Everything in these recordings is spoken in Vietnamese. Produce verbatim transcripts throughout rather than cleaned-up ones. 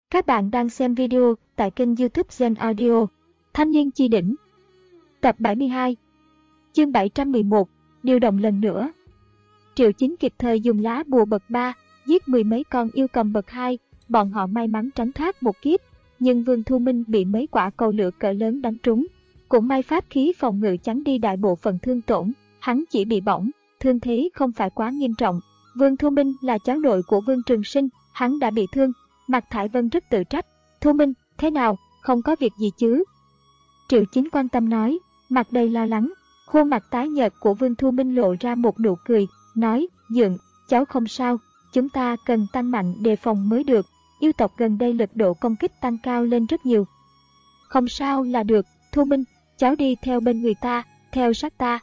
Các bạn đang xem video tại kênh YouTube Gen Audio. Thanh niên chi đỉnh. Tập bảy mươi hai. Chương bảy trăm mười một. Điều động lần nữa. Triệu Chính kịp thời dùng lá bùa bậc ba, giết mười mấy con yêu cầm bậc hai, bọn họ may mắn tránh thoát một kiếp, nhưng Vương Thu Minh bị mấy quả cầu lửa cỡ lớn đánh trúng. Cũng may pháp khí phòng ngự chắn đi đại bộ phận thương tổn, hắn chỉ bị bỏng, thương thế không phải quá nghiêm trọng. Vương Thu Minh là cháu nội của Vương Trường Sinh, hắn đã bị thương. Mạc Thải Vân rất tự trách. Thu Minh, thế nào, không có việc gì chứ? Triệu Chính quan tâm nói, mặt đầy lo lắng. Khuôn mặt tái nhợt của Vương Thu Minh lộ ra một nụ cười, nói, Dượng, cháu không sao, chúng ta cần tăng mạnh đề phòng mới được, yêu tộc gần đây lực độ công kích tăng cao lên rất nhiều. Không sao là được, Thu Minh, cháu đi theo bên người ta, theo sát ta.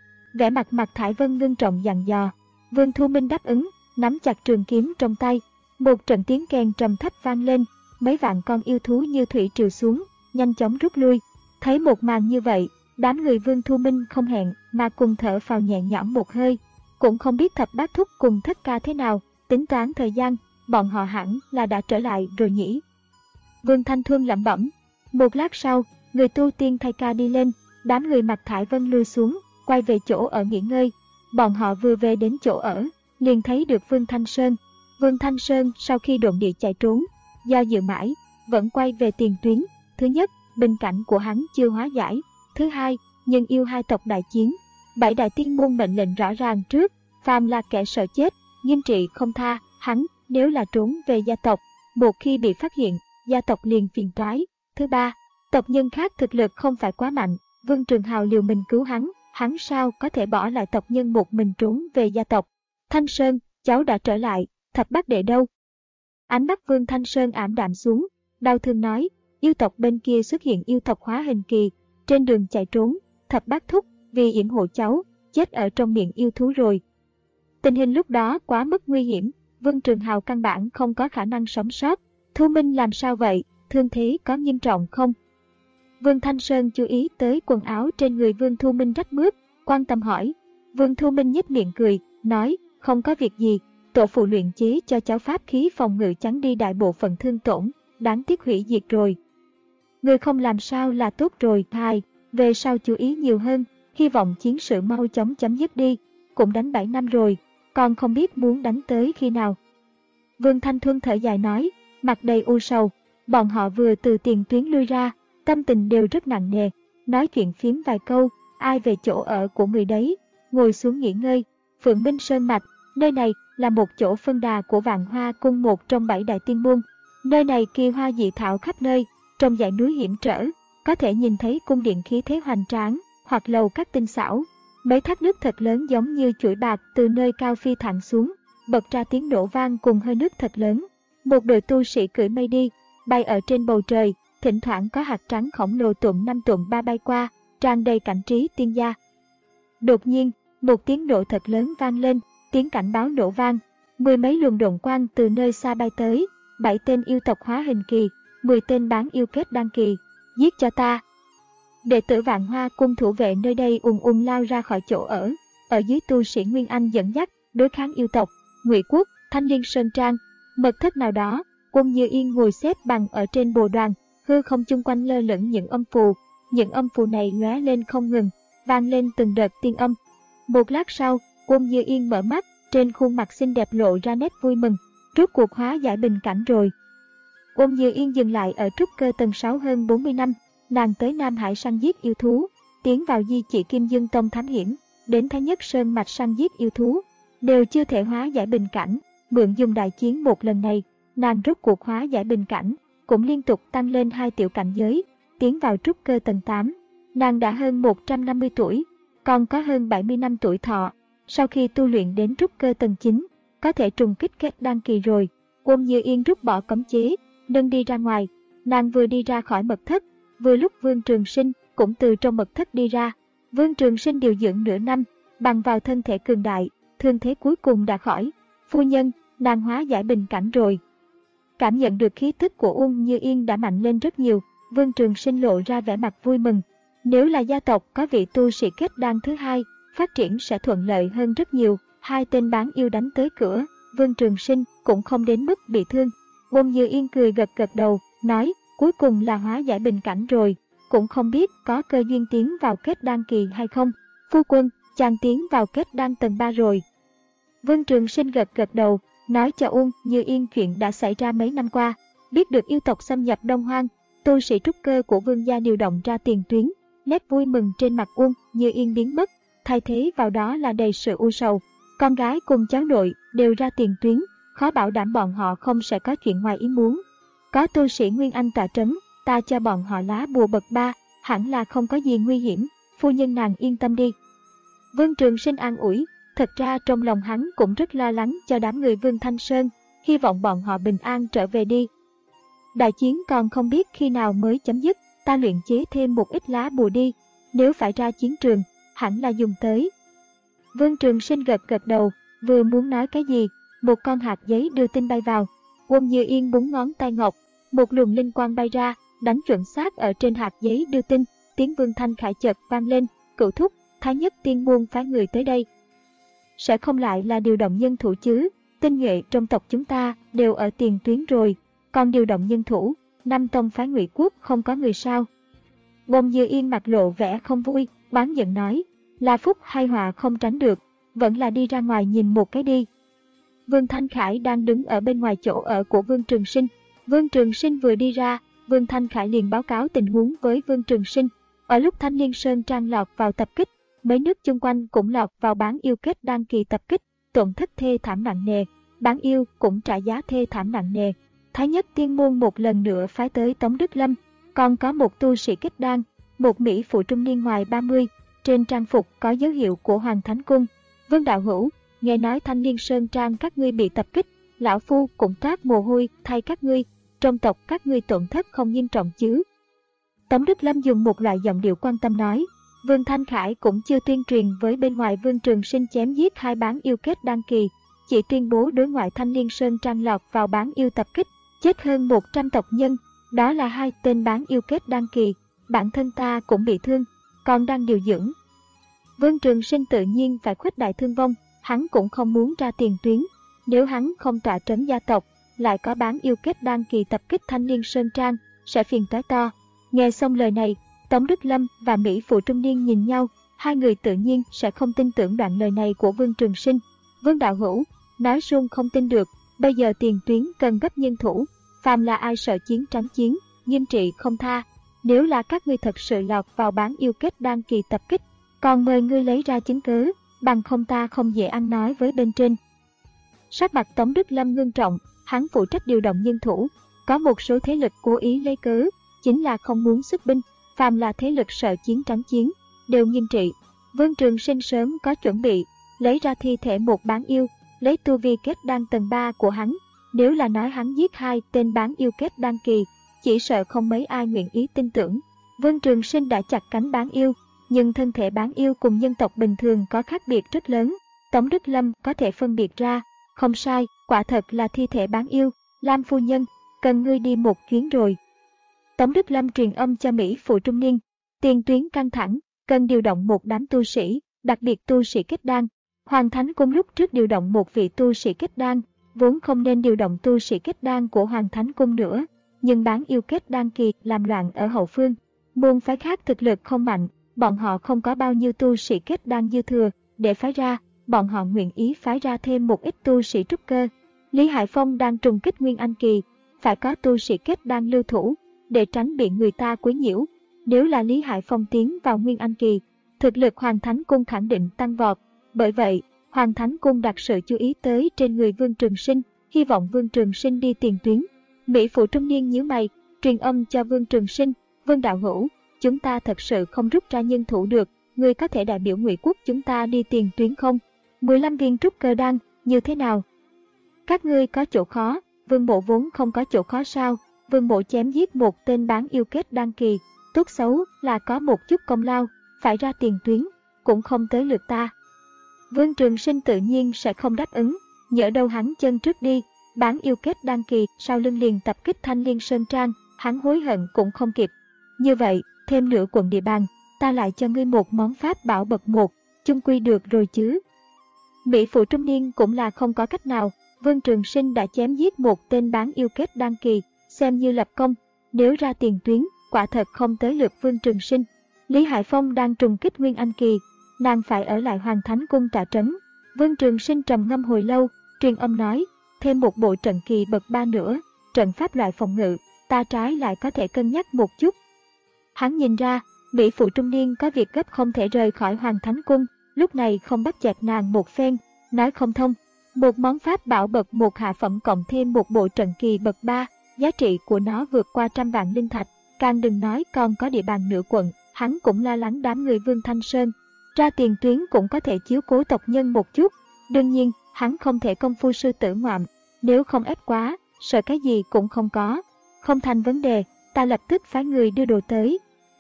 Vẻ mặt Mạc Thải Vân ngưng trọng dặn dò. Vương Thu Minh đáp ứng, nắm chặt trường kiếm trong tay. Một trận tiếng kèn trầm thấp vang lên, mấy vạn con yêu thú như thủy triều xuống, nhanh chóng rút lui. Thấy một màn như vậy, đám người Vương Thu Minh không hẹn mà cùng thở phào nhẹ nhõm một hơi. Cũng không biết Thập Bát Thúc cùng Thất Ca thế nào, tính toán thời gian, bọn họ hẳn là đã trở lại rồi nhỉ. Vương Thanh Thuân lẩm bẩm. Một lát sau, người tu tiên thay ca đi lên, đám người Mạc Thải Vân lui xuống, quay về chỗ ở nghỉ ngơi. Bọn họ vừa về đến chỗ ở, liền thấy được Vương Thanh Sơn. Vương Thanh Sơn sau khi độn địa chạy trốn, do dự mãi, vẫn quay về tiền tuyến. Thứ nhất, bình cảnh của hắn chưa hóa giải. Thứ hai, nhân yêu hai tộc đại chiến. Bảy đại tiên môn mệnh lệnh rõ ràng trước, phàm là kẻ sợ chết, nghiêm trị không tha. Hắn nếu là trốn về gia tộc, một khi bị phát hiện, gia tộc liền phiền toái. Thứ ba, tộc nhân khác thực lực không phải quá mạnh. Vương Trường Hào liều mình cứu hắn, hắn sao có thể bỏ lại tộc nhân một mình trốn về gia tộc. Thanh Sơn, cháu đã trở lại. Thập Bát Đệ đâu? Ánh mắt Vương Thanh Sơn ảm đạm xuống, đau thương nói, yêu tộc bên kia xuất hiện yêu tộc hóa hình kỳ, trên đường chạy trốn, Thập Bát Thúc vì yểm hộ cháu, chết ở trong miệng yêu thú rồi. Tình hình lúc đó quá mức nguy hiểm, Vương Trường Hào căn bản không có khả năng sống sót. Thu Minh làm sao vậy, thương thế có nghiêm trọng không? Vương Thanh Sơn chú ý tới quần áo trên người Vương Thu Minh rách mướp, quan tâm hỏi. Vương Thu Minh nhếch miệng cười, nói, không có việc gì. Tổ phụ luyện chế cho cháu pháp khí phòng ngự chắn đi đại bộ phận thương tổn, đáng tiếc hủy diệt rồi. Người không làm sao là tốt rồi. Hai, về sau chú ý nhiều hơn, hy vọng chiến sự mau chóng chấm dứt đi, cũng đánh bảy năm rồi, còn không biết muốn đánh tới khi nào. Vương Thanh Thuân thở dài nói, mặt đầy u sầu, bọn họ vừa từ tiền tuyến lui ra, tâm tình đều rất nặng nề, nói chuyện phiếm vài câu, ai về chỗ ở của người đấy, ngồi xuống nghỉ ngơi. Phượng Minh Sơn Mạch, nơi này là một chỗ phân đà của Vạn Hoa Cung, một trong bảy đại tiên môn. Nơi này kỳ hoa dị thảo khắp nơi, trong dãy núi hiểm trở, có thể nhìn thấy cung điện khí thế hoành tráng, hoặc lầu các tinh xảo. Mấy thác nước thật lớn giống như chuỗi bạc từ nơi cao phi thẳng xuống, bật ra tiếng nổ vang cùng hơi nước thật lớn. Một đội tu sĩ cưỡi mây đi, bay ở trên bầu trời, thỉnh thoảng có hạt trắng khổng lồ tụm năm tụm ba bay qua, tràn đầy cảnh trí tiên gia. Đột nhiên, một tiếng nổ thật lớn vang lên, tiếng cảnh báo nổ vang, mười mấy luồng độn quang từ nơi xa bay tới, bảy tên yêu tộc hóa hình kỳ, mười tên bán yêu kết đan kỳ, giết cho ta. Đệ tử Vạn Hoa Cung thủ vệ nơi đây ùn ùn lao ra khỏi chỗ ở, ở dưới tu sĩ Nguyên Anh dẫn dắt, đối kháng yêu tộc. Ngụy Quốc, Thanh Liên Sơn Trang, mật thất nào đó, Quân Như Yên ngồi xếp bằng ở trên bồ đoàn, hư không chung quanh lơ lửng những âm phù, những âm phù này lóe lên không ngừng, vang lên từng đợt tiên âm. Một lát sau, Quân Như Yên mở mắt, trên khuôn mặt xinh đẹp lộ ra nét vui mừng, rốt cuộc hóa giải bình cảnh rồi. Quân Như Yên dừng lại ở trúc cơ tầng sáu hơn bốn mươi năm, nàng tới Nam Hải săn giết yêu thú, tiến vào Di Chỉ Kim Dương Tông thám hiểm, đến Thái Nhất Sơn Mạch săn giết yêu thú, đều chưa thể hóa giải bình cảnh. Mượn dùng đại chiến một lần này, nàng rốt cuộc hóa giải bình cảnh, cũng liên tục tăng lên hai tiểu cảnh giới, tiến vào trúc cơ tầng tám. Nàng đã hơn một trăm năm mươi tuổi, còn có hơn bảy mươi năm tuổi thọ. Sau khi tu luyện đến trúc cơ tầng chín, có thể trùng kích kết đan kỳ rồi. Quân Như Yên rút bỏ cấm chế, nâng đi ra ngoài. Nàng vừa đi ra khỏi mật thất, vừa lúc Vương Trường Sinh cũng từ trong mật thất đi ra. Vương Trường Sinh điều dưỡng nửa năm, bằng vào thân thể cường đại, thương thế cuối cùng đã khỏi. Phu nhân, nàng hóa giải bình cảnh rồi. Cảm nhận được khí tức của Quân Như Yên đã mạnh lên rất nhiều, Vương Trường Sinh lộ ra vẻ mặt vui mừng. Nếu là gia tộc có vị tu sĩ kết đan thứ hai, phát triển sẽ thuận lợi hơn rất nhiều. Hai tên bán yêu đánh tới cửa, Vương Trường Sinh cũng không đến mức bị thương. Bông Như Yên cười gật gật đầu, nói, cuối cùng là hóa giải bình cảnh rồi, cũng không biết có cơ duyên tiến vào kết đan kỳ hay không. Phu quân, chàng tiến vào kết đan tầng ba rồi. Vương Trường Sinh gật gật đầu, nói cho Uông Như Yên chuyện đã xảy ra mấy năm qua. Biết được yêu tộc xâm nhập Đông Hoang, tu sĩ trúc cơ của vương gia điều động ra tiền tuyến, nét vui mừng trên mặt Uông Như Yên biến mất, thay thế vào đó là đầy sự u sầu. Con gái cùng cháu nội đều ra tiền tuyến, khó bảo đảm bọn họ không sẽ có chuyện ngoài ý muốn. Có tu sĩ Nguyên Anh tọa trấn, ta cho bọn họ lá bùa bậc ba, hẳn là không có gì nguy hiểm, phu nhân nàng yên tâm đi. Vương Trường Sinh an ủi, thật ra trong lòng hắn cũng rất lo lắng cho đám người Vương Thanh Sơn, hy vọng bọn họ bình an trở về đi. Đại chiến còn không biết khi nào mới chấm dứt, ta luyện chế thêm một ít lá bùa đi, nếu phải ra chiến trường, hẳn là dùng tới. Vương Trường Sinh gật gật đầu, vừa muốn nói cái gì, một con hạt giấy đưa tin bay vào. Uông Như Yên búng ngón tay ngọc, một luồng linh quang bay ra, đánh chuẩn xác ở trên hạt giấy đưa tin, tiếng Vương Thanh Khải chợt vang lên, cửu thúc, Thái Nhất Tiên Môn phái người tới đây. Sẽ không lại là điều động nhân thủ chứ, tinh nhuệ trong tộc chúng ta đều ở tiền tuyến rồi, còn điều động nhân thủ, năm tông phái Ngụy Quốc không có người sao. Bông Như Yên mặt lộ vẻ không vui, bán giận nói, là phúc hay họa không tránh được, vẫn là đi ra ngoài nhìn một cái đi. Vương Thanh Khải đang đứng ở bên ngoài chỗ ở của Vương Trường Sinh. Vương Trường Sinh vừa đi ra, Vương Thanh Khải liền báo cáo tình huống với Vương Trường Sinh. Ở lúc Thanh Liên Sơn Trang lọt vào tập kích, mấy nước chung quanh cũng lọt vào bán yêu kết đan kỳ tập kích, tổn thất thê thảm nặng nề, bán yêu cũng trả giá thê thảm nặng nề. Thái Nhất Tiên Môn một lần nữa phái tới Tống Đức Lâm, còn có một tu sĩ kết đan, một mỹ phụ trung niên ngoài ba mươi, trên trang phục có dấu hiệu của Hoàng Thánh Cung. Vương đạo hữu, nghe nói Thanh Liên Sơn Trang các ngươi bị tập kích, lão phu cũng toát mồ hôi thay các ngươi, trong tộc các ngươi tổn thất không nghiêm trọng chứ? Tống Đức Lâm dùng một loại giọng điệu quan tâm nói. Vương Thanh Khải cũng chưa tuyên truyền với bên ngoài Vương Trường Sinh chém giết hai bán yêu kết đan kỳ, chỉ tuyên bố đối ngoại Thanh Liên Sơn Trang lọt vào bán yêu tập kích, chết hơn một trăm tộc nhân, đó là hai tên bán yêu kết đan kỳ, bản thân ta cũng bị thương, còn đang điều dưỡng. Vương Trường Sinh tự nhiên phải khuếch đại thương vong, hắn cũng không muốn ra tiền tuyến, nếu hắn không tọa trấn gia tộc, lại có bán yêu kết đan kỳ tập kích Thanh Liên Sơn Trang, sẽ phiền toái to. Nghe xong lời này, Tống Đức Lâm và mỹ phụ trung niên nhìn nhau, hai người tự nhiên sẽ không tin tưởng đoạn lời này của Vương Trường Sinh. Vương đạo hữu, nói suông không tin được, bây giờ tiền tuyến cần gấp nhân thủ, phàm là ai sợ chiến tránh chiến, nghiêm trị không tha. Nếu là các ngươi thật sự lọt vào bán yêu kết đan kỳ tập kích, còn mời ngươi lấy ra chứng cứ, bằng không ta không dễ ăn nói với bên trên. Sắc mặt Tống Đức Lâm ngưng trọng, hắn phụ trách điều động nhân thủ, có một số thế lực cố ý lấy cớ, chính là không muốn xuất binh, phàm là thế lực sợ chiến tránh chiến, đều nghiêm trị. Vương Trường Sinh sớm có chuẩn bị, lấy ra thi thể một bán yêu, lấy tu vi kết đan tầng ba của hắn, nếu là nói hắn giết hai tên bán yêu kết đan kỳ, chỉ sợ không mấy ai nguyện ý tin tưởng. Vương Trường Sinh đã chặt cánh bán yêu, nhưng thân thể bán yêu cùng nhân tộc bình thường có khác biệt rất lớn, Tống Đức Lâm có thể phân biệt ra, không sai, quả thật là thi thể bán yêu. Lam phu nhân, cần ngươi đi một chuyến rồi. Tống Đức Lâm truyền âm cho mỹ phụ trung niên, tiền tuyến căng thẳng, cần điều động một đám tu sĩ, đặc biệt tu sĩ kết đan. Hoàng Thánh Cung lúc trước điều động một vị tu sĩ kết đan, vốn không nên điều động tu sĩ kết đan của Hoàng Thánh Cung nữa, nhưng bán yêu kết đan kỳ làm loạn ở hậu phương. Môn phái khác thực lực không mạnh, bọn họ không có bao nhiêu tu sĩ kết đan dư thừa để phái ra, bọn họ nguyện ý phái ra thêm một ít tu sĩ trúc cơ. Lý Hải Phong đang trùng kích Nguyên Anh kỳ, phải có tu sĩ kết đan lưu thủ, để tránh bị người ta quấy nhiễu. Nếu là Lý Hải Phong tiến vào Nguyên Anh kỳ, thực lực Hoàng Thánh Cung khẳng định tăng vọt. Bởi vậy, Hoàng Thánh Cung đặt sự chú ý tới trên người Vương Trường Sinh, hy vọng Vương Trường Sinh đi tiền tuyến. Mỹ phụ trung niên nhíu mày, truyền âm cho Vương Trường Sinh, Vương đạo hữu, chúng ta thật sự không rút ra nhân thủ được, người có thể đại biểu Ngụy Quốc chúng ta đi tiền tuyến không? mười lăm viên trúc cơ đan, như thế nào? Các ngươi có chỗ khó, Vương mộ vốn không có chỗ khó sao? Vương mộ chém giết một tên bán yêu kết đan kỳ, tốt xấu là có một chút công lao, phải ra tiền tuyến, cũng không tới lượt ta. Vương Trường Sinh tự nhiên sẽ không đáp ứng, nhỡ đâu hắn chân trước đi, bán yêu kết đan kỳ sau lưng liền tập kích Thanh Liên Sơn Trang, hắn hối hận cũng không kịp. Như vậy, thêm nửa quận địa bàn, ta lại cho ngươi một món pháp bảo bậc một, chung quy được rồi chứ. Mỹ phụ trung niên cũng là không có cách nào, Vương Trường Sinh đã chém giết một tên bán yêu kết đan kỳ, xem như lập công. Nếu ra tiền tuyến, quả thật không tới lượt Vương Trường Sinh. Lý Hải Phong đang trùng kích Nguyên Anh kỳ, nàng phải ở lại Hoàng Thánh Cung trả trấn. Vương Trường Sinh trầm ngâm hồi lâu, truyền âm nói, thêm một bộ trận kỳ bậc ba nữa, trận pháp loại phòng ngự, ta trái lại có thể cân nhắc một chút. Hắn nhìn ra, mỹ phụ trung niên có việc gấp không thể rời khỏi Hoàng Thánh Cung, lúc này không bắt chẹt nàng một phen, nói không thông. Một món pháp bảo bậc một hạ phẩm cộng thêm một bộ trận kỳ bậc ba, giá trị của nó vượt qua trăm vạn linh thạch, càng đừng nói còn có địa bàn nửa quận. Hắn cũng lo lắng đám người Vương Thanh Sơn, ra tiền tuyến cũng có thể chiếu cố tộc nhân một chút. Đương nhiên, hắn không thể công phu sư tử ngoạm, nếu không ép quá, sợ cái gì cũng không có. Không thành vấn đề, ta lập tức phái người đưa đồ tới.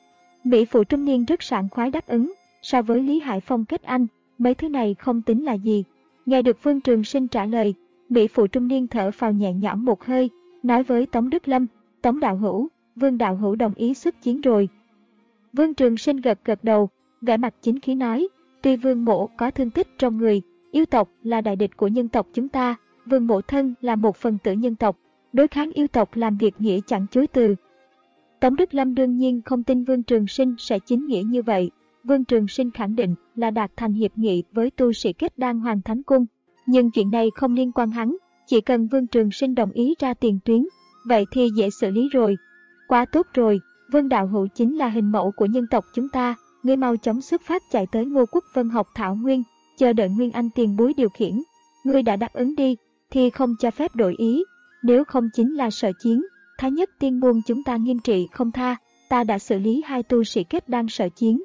Mỹ phụ trung niên rất sảng khoái đáp ứng, so với Lý Hải Phong kết anh, mấy thứ này không tính là gì. Nghe được Vương Trường Sinh trả lời, Mỹ phụ trung niên thở phào nhẹ nhõm một hơi, nói với Tống Đức Lâm, Tống đạo hữu, Vương đạo hữu đồng ý xuất chiến rồi. Vương Trường Sinh gật gật đầu, vẻ mặt chính khí nói, tuy Vương mỗ có thương tích trong người, yêu tộc là đại địch của nhân tộc chúng ta, Vương mỗ thân là một phần tử nhân tộc, đối kháng yêu tộc làm việc nghĩa chẳng chối từ. Tống Đức Lâm đương nhiên không tin Vương Trường Sinh sẽ chính nghĩa như vậy. Vương Trường Sinh khẳng định là đạt thành hiệp nghị với tu sĩ kết đan Hoàng Thánh Cung, nhưng chuyện này không liên quan hắn, chỉ cần Vương Trường Sinh đồng ý ra tiền tuyến, vậy thì dễ xử lý rồi. Quá tốt rồi, Vương đạo hữu chính là hình mẫu của nhân tộc chúng ta, ngươi mau chóng xuất phát chạy tới Ngô Quốc Vân học thảo nguyên, chờ đợi Nguyên Anh tiền bối điều khiển. Ngươi đã đáp ứng đi, thì không cho phép đổi ý, nếu không chính là sợ chiến. Thái nhất tiên môn chúng ta nghiêm trị không tha, ta đã xử lý hai tu sĩ kết đan sợ chiến.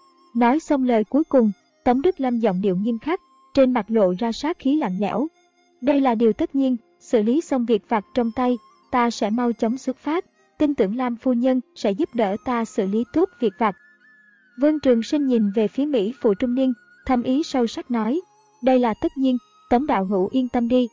Nói xong lời cuối cùng, Tống Đức Lâm giọng điệu nghiêm khắc, trên mặt lộ ra sát khí lạnh lẽo. Đây là điều tất nhiên, xử lý xong việc vặt trong tay, ta sẽ mau chóng xuất phát, tin tưởng Lam phu nhân sẽ giúp đỡ ta xử lý tốt việc vặt. Vương Trường Sinh nhìn về phía Mỹ phụ trung niên, thâm ý sâu sắc nói, đây là tất nhiên, Tống đạo hữu yên tâm đi.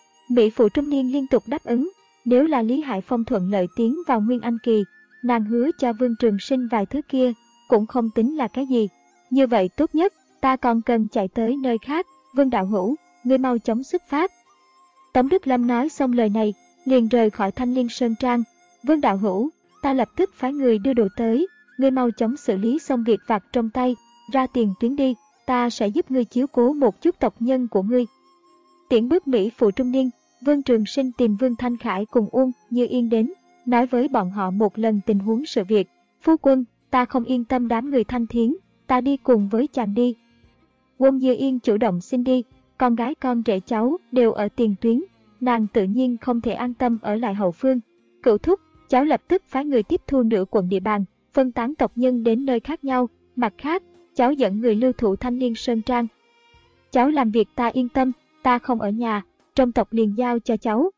Mỹ phụ trung niên liên tục đáp ứng, nếu là Lý Hải Phong thuận lợi tiến vào Nguyên Anh kỳ, nàng hứa cho Vương Trường Sinh vài thứ kia, cũng không tính là cái gì. Như vậy tốt nhất, ta còn cần chạy tới nơi khác, Vương đạo hữu, ngươi mau chóng xuất phát. Tống Đức Lâm nói xong lời này, liền rời khỏi Thanh Liên Sơn Trang. Vương đạo hữu, ta lập tức phái người đưa đồ tới, ngươi mau chóng xử lý xong việc vặt trong tay, ra tiền tuyến đi, ta sẽ giúp ngươi chiếu cố một chút tộc nhân của ngươi. Tiễn bước Mỹ phụ trung niên, Vương Trường Sinh tìm Vương Thanh Khải cùng Uông Như Yên đến, nói với bọn họ một lần tình huống sự việc. Phu quân, ta không yên tâm đám người Thanh Thiến, ta đi cùng với chàng đi. Uông Như Yên chủ động xin đi, con gái con rể cháu đều ở tiền tuyến, nàng tự nhiên không thể an tâm ở lại hậu phương. Cửu thúc, cháu lập tức phái người tiếp thu nửa quận địa bàn, phân tán tộc nhân đến nơi khác nhau. Mặt khác, cháu dẫn người lưu thủ Thanh Liên Sơn Trang. Cháu làm việc ta yên tâm, ta không ở nhà, trong tộc liền giao cho cháu.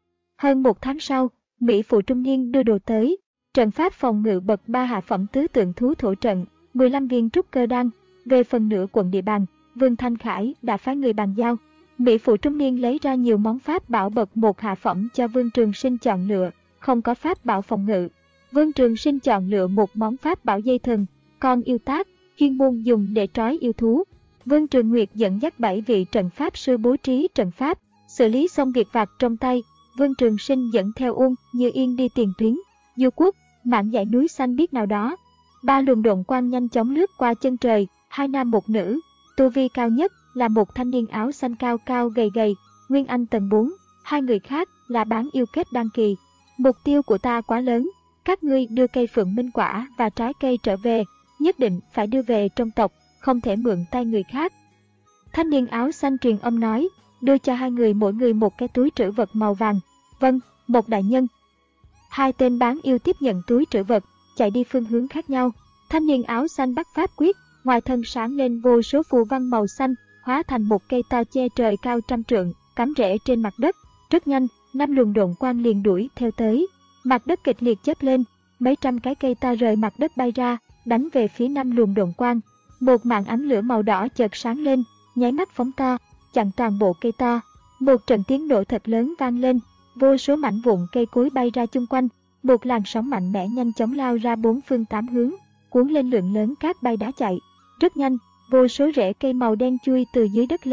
Hơn một tháng sau, Mỹ phụ trung niên đưa đồ tới, trận pháp phòng ngự bậc ba hạ phẩm tứ tượng thú thổ trận, mười lăm viên trúc cơ đan. Về phần nửa quận địa bàn, Vương Thanh Khải đã phái người bàn giao. Mỹ phụ trung niên lấy ra nhiều món pháp bảo bậc một hạ phẩm cho Vương Trường Sinh chọn lựa, không có pháp bảo phòng ngự. Vương Trường Sinh chọn lựa một món pháp bảo dây thừng, con yêu tác, chuyên môn dùng để trói yêu thú. Vương Trường Nguyệt dẫn dắt bảy vị trận pháp sư bố trí trận pháp, xử lý xong việc vặt trong tay. Vương Trường Sinh dẫn theo Uông Như Yên đi tiền tuyến. Du Quốc, mạn dãy núi xanh biếc nào đó, ba luồng độn quang nhanh chóng lướt qua chân trời, hai nam một nữ. Tu vi cao nhất là một thanh niên áo xanh cao cao gầy gầy, Nguyên Anh tầng bốn, hai người khác là bán yêu kết đan kỳ. Mục tiêu của ta quá lớn, các ngươi đưa cây phượng minh quả và trái cây trở về, nhất định phải đưa về trong tộc, không thể mượn tay người khác. Thanh niên áo xanh truyền âm nói, đưa cho hai người mỗi người một cái túi trữ vật màu vàng. Vâng, một đại nhân. Hai tên bán yêu tiếp nhận túi trữ vật, chạy đi phương hướng khác nhau. Thanh niên áo xanh bắt pháp quyết, ngoài thân sáng lên vô số phù văn màu xanh, hóa thành một cây to che trời cao trăm trượng, cắm rễ trên mặt đất. Rất nhanh, năm luồng độn quang liền đuổi theo tới. Mặt đất kịch liệt chớp lên, mấy trăm cái cây to rời mặt đất bay ra, đánh về phía năm luồng độn quang. Một màn ánh lửa màu đỏ chợt sáng lên, nháy mắt phóng to, chặn toàn bộ cây to. Một trận tiếng nổ thật lớn vang lên, vô số mảnh vụn cây cối bay ra chung quanh. Một làn sóng mạnh mẽ nhanh chóng lao ra bốn phương tám hướng, cuốn lên lượng lớn cát bay đá chạy. Rất nhanh, vô số rễ cây màu đen chui từ dưới đất lên,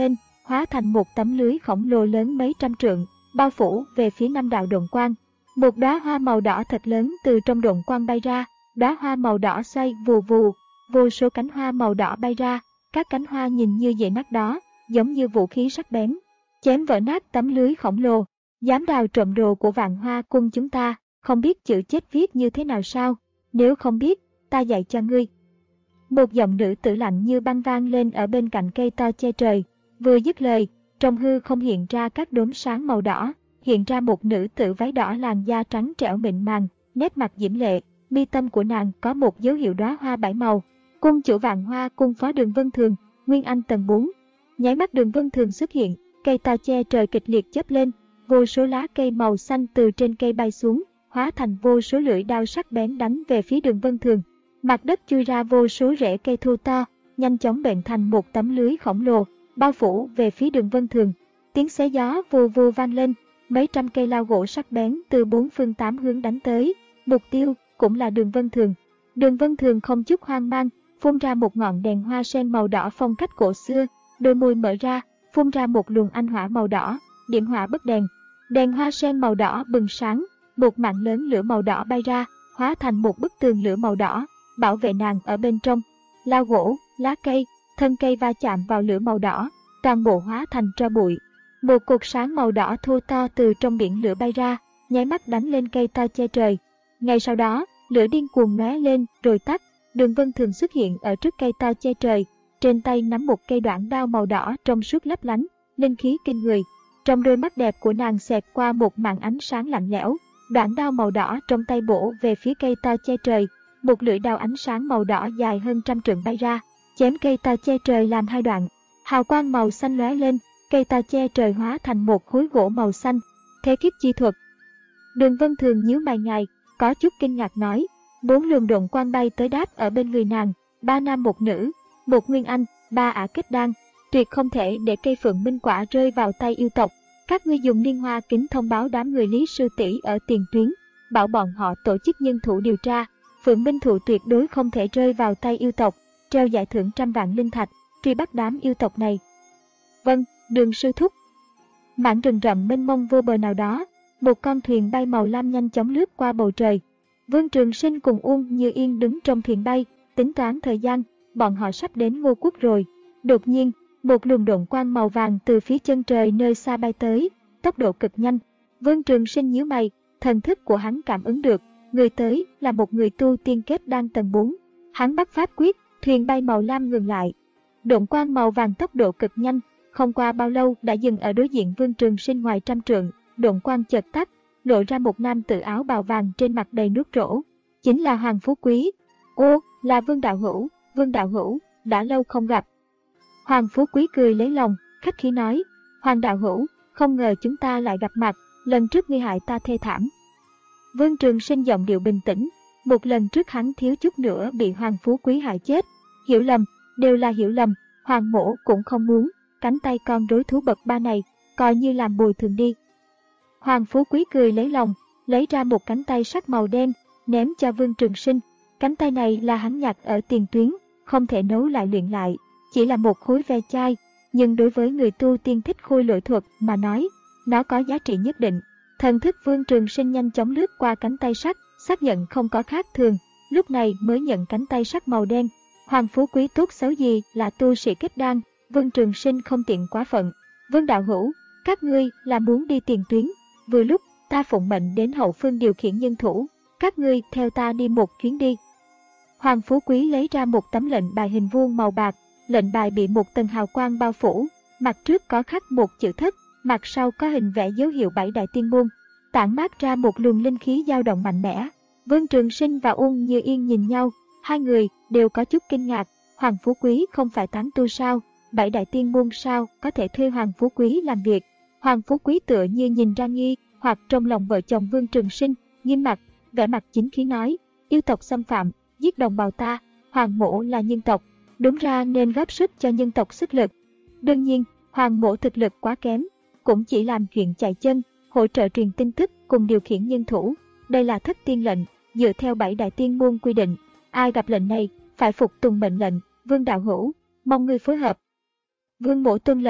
hóa thành một tấm lưới khổng lồ lớn mấy trăm trượng, bao phủ về phía năm đạo độn quang. Một đóa hoa màu đỏ thật lớn từ trong độn quang bay ra, đóa hoa màu đỏ xoay vù vù, vô số cánh hoa màu đỏ bay ra, các cánh hoa nhìn như dễ nát đó, giống như vũ khí sắc bén, chém vỡ nát tấm lưới khổng lồ. Dám đào trộm đồ của Vạn Hoa cung chúng ta, không biết chữ chết viết như thế nào sao? Nếu không biết, ta dạy cho ngươi. Một giọng nữ tử lạnh như băng vang lên ở bên cạnh cây to che trời. Vừa dứt lời, trong hư không hiện ra các đốm sáng màu đỏ, hiện ra một nữ tử váy đỏ làn da trắng trẻo mịn màng, nét mặt diễm lệ, mi tâm của nàng có một dấu hiệu đóa hoa bảy màu. Cung chủ Vạn Hoa cung phó Đường Vân Thường, Nguyên Anh tầng bốn. Nháy mắt Đường Vân Thường xuất hiện, cây to che trời kịch liệt chớp lên, vô số lá cây màu xanh từ trên cây bay xuống, hóa thành vô số lưỡi đao sắc bén đánh về phía Đường Vân Thường. Mặt đất chui ra vô số rễ cây thô to, nhanh chóng bệnh thành một tấm lưới khổng lồ, bao phủ về phía Đường Vân Thường. Tiếng xé gió vù vù vang lên, mấy trăm cây lao gỗ sắc bén từ bốn phương tám hướng đánh tới, mục tiêu cũng là Đường Vân Thường. Đường Vân Thường không chút hoang mang, phun ra một ngọn đèn hoa sen màu đỏ phong cách cổ xưa, đôi môi mở ra, phun ra một luồng anh hỏa màu đỏ, điểm hỏa bất đèn. Đèn hoa sen màu đỏ bừng sáng, một mạng lớn lửa màu đỏ bay ra, hóa thành một bức tường lửa màu đỏ, bảo vệ nàng ở bên trong. Lao gỗ, lá cây, thân cây va chạm vào lửa màu đỏ, toàn bộ hóa thành tro bụi. Một cột sáng màu đỏ thô to từ trong biển lửa bay ra, nháy mắt đánh lên cây to che trời. Ngay sau đó, lửa điên cuồng lóe lên rồi tắt. Đường Vân Thường xuất hiện ở trước cây to che trời, trên tay nắm một cây đoạn đao màu đỏ trong suốt lấp lánh, linh khí kinh người. Trong đôi mắt đẹp của nàng xẹt qua một màn ánh sáng lạnh lẽo, đoạn đao màu đỏ trong tay bổ về phía cây to che trời, một lưỡi đao ánh sáng màu đỏ dài hơn trăm trượng bay ra, chém cây to che trời làm hai đoạn. Hào quang màu xanh lóe lên, cây to che trời hóa thành một khối gỗ màu xanh. Thế kiếp chi thuật. Đường Vân Thường nhíu mày ngài, có chút kinh ngạc nói. Bốn luồng độn quang bay tới đáp ở bên người nàng, ba nam một nữ, một nguyên anh, ba ả kết đan. Tuyệt không thể để cây phượng minh quả rơi vào tay yêu tộc. Các ngươi dùng liên hoa kính thông báo đám người Lý sư tỷ ở tiền tuyến, bảo bọn họ tổ chức nhân thủ điều tra. Phượng minh thụ tuyệt đối không thể rơi vào tay yêu tộc, treo giải thưởng trăm vạn linh thạch, truy bắt đám yêu tộc này. Vâng, Đường sư thúc. Mảng rừng rậm mênh mông vô bờ nào đó, một con thuyền bay màu lam nhanh chóng lướt qua bầu trời. Vương Trường Sinh cùng Uông Như Yên đứng trong thuyền bay, tính toán thời gian, bọn họ sắp đến Ngô Quốc rồi. Đột nhiên, một luồng độn quang màu vàng từ phía chân trời nơi xa bay tới, tốc độ cực nhanh. Vương Trường Sinh nhíu mày, thần thức của hắn cảm ứng được, người tới là một người tu tiên kết đan tầng bốn. Hắn bắt pháp quyết, thuyền bay màu lam ngừng lại. Độn quang màu vàng tốc độ cực nhanh, không qua bao lâu đã dừng ở đối diện Vương Trường Sinh ngoài trăm trượng. Độn quang chợt tắt, lộ ra một nam tử áo bào vàng trên mặt đầy nước rỗ, chính là Hoàng Phú Quý. Ô, là Vương đạo hữu, Vương đạo hữu, đã lâu không gặp. Hoàng Phú Quý cười lấy lòng, khách khí nói, Hoàng đạo hữu, không ngờ chúng ta lại gặp mặt, lần trước ngươi hại ta thê thảm. Vương Trường Sinh giọng điệu bình tĩnh, một lần trước hắn thiếu chút nữa bị Hoàng Phú Quý hại chết. Hiểu lầm, đều là hiểu lầm, Hoàng mỗ cũng không muốn, cánh tay con rối thú bậc ba này, coi như làm bồi thường đi. Hoàng Phú Quý cười lấy lòng, lấy ra một cánh tay sắt màu đen, ném cho Vương Trường Sinh. Cánh tay này là hắn nhặt ở tiền tuyến, không thể nấu lại luyện lại, chỉ là một khối ve chai, nhưng đối với người tu tiên thích khôi lỗi thuật mà nói, nó có giá trị nhất định. Thần thức Vương Trường Sinh nhanh chóng lướt qua cánh tay sắt, xác nhận không có khác thường, lúc này mới nhận cánh tay sắt màu đen. Hoàng Phú Quý tốt xấu gì là tu sĩ kết đan, Vương Trường Sinh không tiện quá phận. Vương đạo hữu, các ngươi là muốn đi tiền tuyến, vừa lúc ta phụng mệnh đến hậu phương điều khiển nhân thủ, các ngươi theo ta đi một chuyến đi. Hoàng Phú Quý lấy ra một tấm lệnh bài hình vuông màu bạc, lệnh bài bị một tầng hào quang bao phủ, mặt trước có khắc một chữ thất, mặt sau có hình vẽ dấu hiệu bảy đại tiên môn, tản mát ra một luồng linh khí dao động mạnh mẽ. Vương Trường Sinh và Uông Như Yên nhìn nhau, hai người đều có chút kinh ngạc. Hoàng Phú Quý không phải tán tu sao? Bảy đại tiên môn sao có thể thuê Hoàng Phú Quý làm việc? Hoàng Phú Quý tựa như nhìn ra nghi hoặc trong lòng vợ chồng Vương Trường Sinh, nghiêm mặt, vẻ mặt chính khí nói: yêu tộc xâm phạm, giết đồng bào ta, Hoàng mỗ là nhân tộc, đúng ra nên góp sức cho nhân tộc sức lực. Đương nhiên, Hoàng mỗ thực lực quá kém, cũng chỉ làm chuyện chạy chân, hỗ trợ truyền tin tức cùng điều khiển nhân thủ. Đây là thất tiên lệnh, dựa theo bảy đại tiên môn quy định, ai gặp lệnh này phải phục tùng mệnh lệnh. Vương đạo hữu, mong ngươi phối hợp. Vương mỗ tuân lệnh.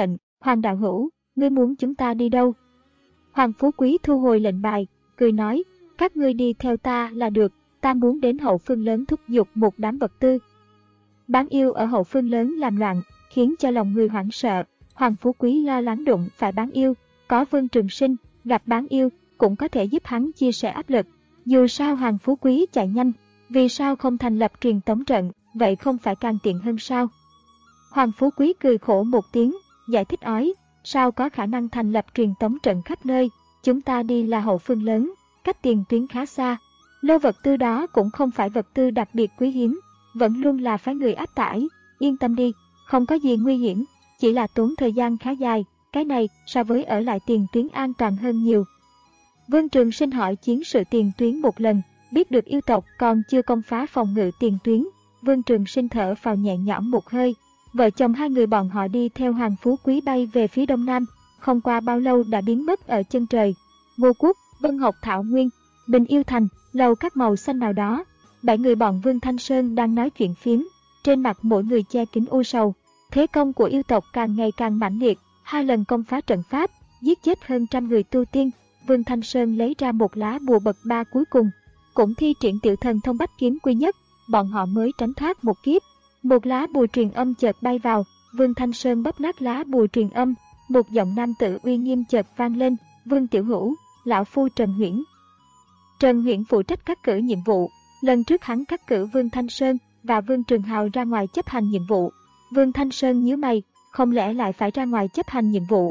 Hoàng đạo hữu, ngươi muốn chúng ta đi đâu? Hoàng Phú Quý thu hồi lệnh bài, cười nói, các ngươi đi theo ta là được, ta muốn đến hậu phương lớn thúc giục một đám vật tư. Bán yêu ở hậu phương lớn làm loạn, khiến cho lòng người hoảng sợ. Hoàng Phú Quý lo lắng đụng phải bán yêu, có Vương Trường Sinh, gặp bán yêu, cũng có thể giúp hắn chia sẻ áp lực. Dù sao Hoàng Phú Quý chạy nhanh, vì sao không thành lập truyền tống trận, vậy không phải càng tiện hơn sao? Hoàng Phú Quý cười khổ một tiếng, giải thích nói, sao có khả năng thành lập truyền tống trận khắp nơi, chúng ta đi là hậu phương lớn, cách tiền tuyến khá xa. Lô vật tư đó cũng không phải vật tư đặc biệt quý hiếm, vẫn luôn là phái người áp tải, yên tâm đi, không có gì nguy hiểm, chỉ là tốn thời gian khá dài, cái này so với ở lại tiền tuyến an toàn hơn nhiều. Vương Trường Sinh hỏi chiến sự tiền tuyến một lần, biết được yêu tộc còn chưa công phá phòng ngự tiền tuyến, Vương Trường Sinh thở phào nhẹ nhõm một hơi. Vợ chồng hai người bọn họ đi theo Hoàng Phú Quý bay về phía đông nam, không qua bao lâu đã biến mất ở chân trời. Ngô Quốc, Vân Học Thảo Nguyên, Bình Yêu Thành, lầu các màu xanh nào đó. Bảy người bọn Vương Thanh Sơn đang nói chuyện phiếm, trên mặt mỗi người che kín u sầu. Thế công của yêu tộc càng ngày càng mãnh liệt, hai lần công phá trận pháp, giết chết hơn trăm người tu tiên. Vương Thanh Sơn lấy ra một lá bùa bậc ba cuối cùng, cũng thi triển tiểu thần thông bách kiếm quy nhất, bọn họ mới tránh thoát một kiếp. Một lá bùa truyền âm chợt bay vào, Vương Thanh Sơn bóp nát lá bùa truyền âm, một giọng nam tử uy nghiêm chợt vang lên, Vương Tiểu Hữu, lão phu Trần Huyễn. Trần Huyễn phụ trách cắt cử nhiệm vụ, lần trước hắn cắt cử Vương Thanh Sơn và Vương Trường Hào ra ngoài chấp hành nhiệm vụ. Vương Thanh Sơn nhíu mày, không lẽ lại phải ra ngoài chấp hành nhiệm vụ?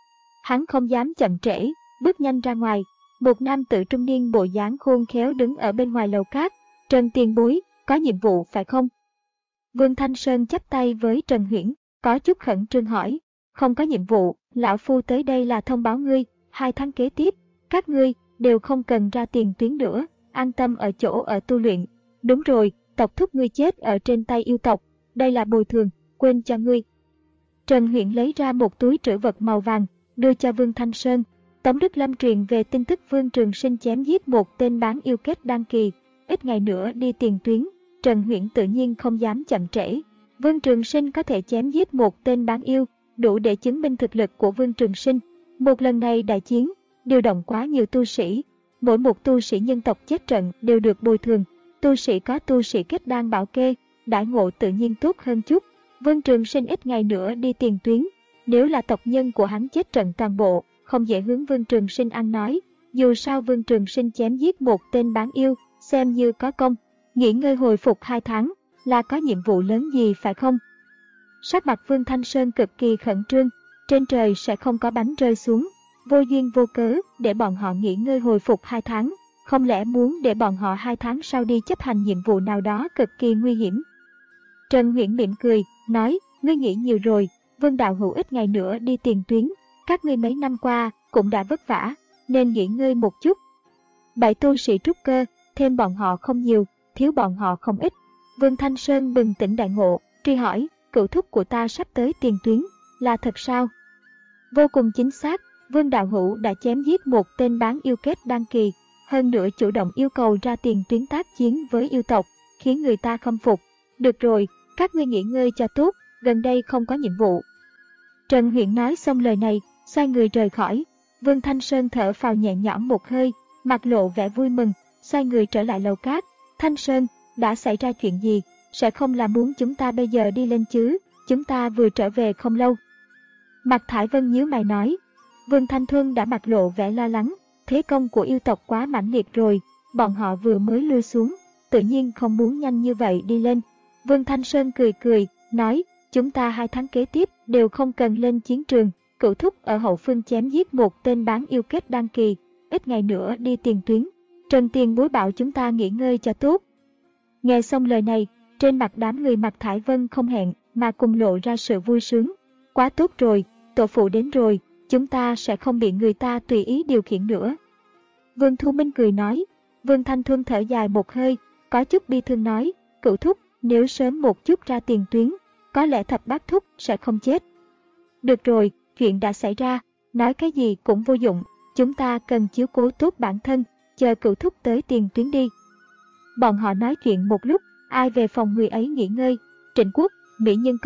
Hắn không dám chậm trễ, bước nhanh ra ngoài, một nam tử trung niên bộ dáng khôn khéo đứng ở bên ngoài lầu cát. Trần tiền bối, có nhiệm vụ phải không? Vương Thanh Sơn chắp tay với Trần Huyễn, có chút khẩn trương hỏi, không có nhiệm vụ, lão phu tới đây là thông báo ngươi, hai tháng kế tiếp, các ngươi đều không cần ra tiền tuyến nữa, an tâm ở chỗ ở tu luyện. Đúng rồi, tộc thúc ngươi chết ở trên tay yêu tộc, đây là bồi thường, quên cho ngươi. Trần Huyễn lấy ra một túi trữ vật màu vàng, đưa cho Vương Thanh Sơn. Tống Đức Lâm truyền về tin tức Vương Trường Sinh chém giết một tên bán yêu kết đăng kỳ, ít ngày nữa đi tiền tuyến. Trần Huyễn tự nhiên không dám chậm trễ. Vương Trường Sinh có thể chém giết một tên bán yêu, đủ để chứng minh thực lực của Vương Trường Sinh. Một lần này đại chiến, điều động quá nhiều tu sĩ. Mỗi một tu sĩ nhân tộc chết trận đều được bồi thường. Tu sĩ có tu sĩ kết đan bảo kê, đãi ngộ tự nhiên tốt hơn chút. Vương Trường Sinh ít ngày nữa đi tiền tuyến. Nếu là tộc nhân của hắn chết trận toàn bộ, không dễ hướng Vương Trường Sinh ăn nói. Dù sao Vương Trường Sinh chém giết một tên bán yêu, xem như có công. Nghỉ ngơi hồi phục hai tháng, là có nhiệm vụ lớn gì phải không? Sắc mặt Vương Thanh Sơn cực kỳ khẩn trương, trên trời sẽ không có bánh rơi xuống, vô duyên vô cớ để bọn họ nghỉ ngơi hồi phục hai tháng, không lẽ muốn để bọn họ hai tháng sau đi chấp hành nhiệm vụ nào đó cực kỳ nguy hiểm? Trần Huyễn mỉm cười, nói, ngươi nghĩ nhiều rồi, Vương đạo hữu ít ngày nữa đi tiền tuyến, các ngươi mấy năm qua cũng đã vất vả, nên nghỉ ngơi một chút. Bảy tu sĩ trúc cơ, thêm bọn họ không nhiều, thiếu bọn họ không ít. Vương Thanh Sơn bừng tỉnh đại ngộ, truy hỏi, cựu thúc của ta sắp tới tiền tuyến, là thật sao? Vô cùng chính xác, Vương đạo hữu đã chém giết một tên bán yêu kết đăng kỳ, hơn nữa chủ động yêu cầu ra tiền tuyến tác chiến với yêu tộc, khiến người ta khâm phục. Được rồi, các ngươi nghỉ ngơi cho tốt, gần đây không có nhiệm vụ. Trần Huyễn nói xong lời này, xoay người rời khỏi. Vương Thanh Sơn thở phào nhẹ nhõm một hơi, mặt lộ vẻ vui mừng, xoay người trở lại lầu cát. Thanh Sơn, đã xảy ra chuyện gì? Sẽ không là muốn chúng ta bây giờ đi lên chứ? Chúng ta vừa trở về không lâu. Mạc Thải Vân nhíu mày nói. Vương Thanh Thuân đã mặt lộ vẻ lo lắng. Thế công của yêu tộc quá mãnh liệt rồi. Bọn họ vừa mới lui xuống, tự nhiên không muốn nhanh như vậy đi lên. Vương Thanh Sơn cười cười, nói, chúng ta hai tháng kế tiếp đều không cần lên chiến trường. Cửu thúc ở hậu phương chém giết một tên bán yêu kết đăng kỳ, ít ngày nữa đi tiền tuyến. Trần tiền bối bảo chúng ta nghỉ ngơi cho tốt. Nghe xong lời này, trên mặt đám người Mạc Thải Vân không hẹn mà cùng lộ ra sự vui sướng. Quá tốt rồi, tổ phụ đến rồi, chúng ta sẽ không bị người ta tùy ý điều khiển nữa. Vương Thu Minh cười nói. Vương Thanh Thuân thở dài một hơi, có chút bi thương nói, cửu thúc, nếu sớm một chút ra tiền tuyến, có lẽ thập bát thúc sẽ không chết. Được rồi, chuyện đã xảy ra, nói cái gì cũng vô dụng, chúng ta cần chiếu cố tốt bản thân, chờ cửu thúc tới tiền tuyến đi. Bọn họ nói chuyện một lúc, ai về phòng người ấy nghỉ ngơi. Trịnh Quốc, Mỹ Nhân Cốc,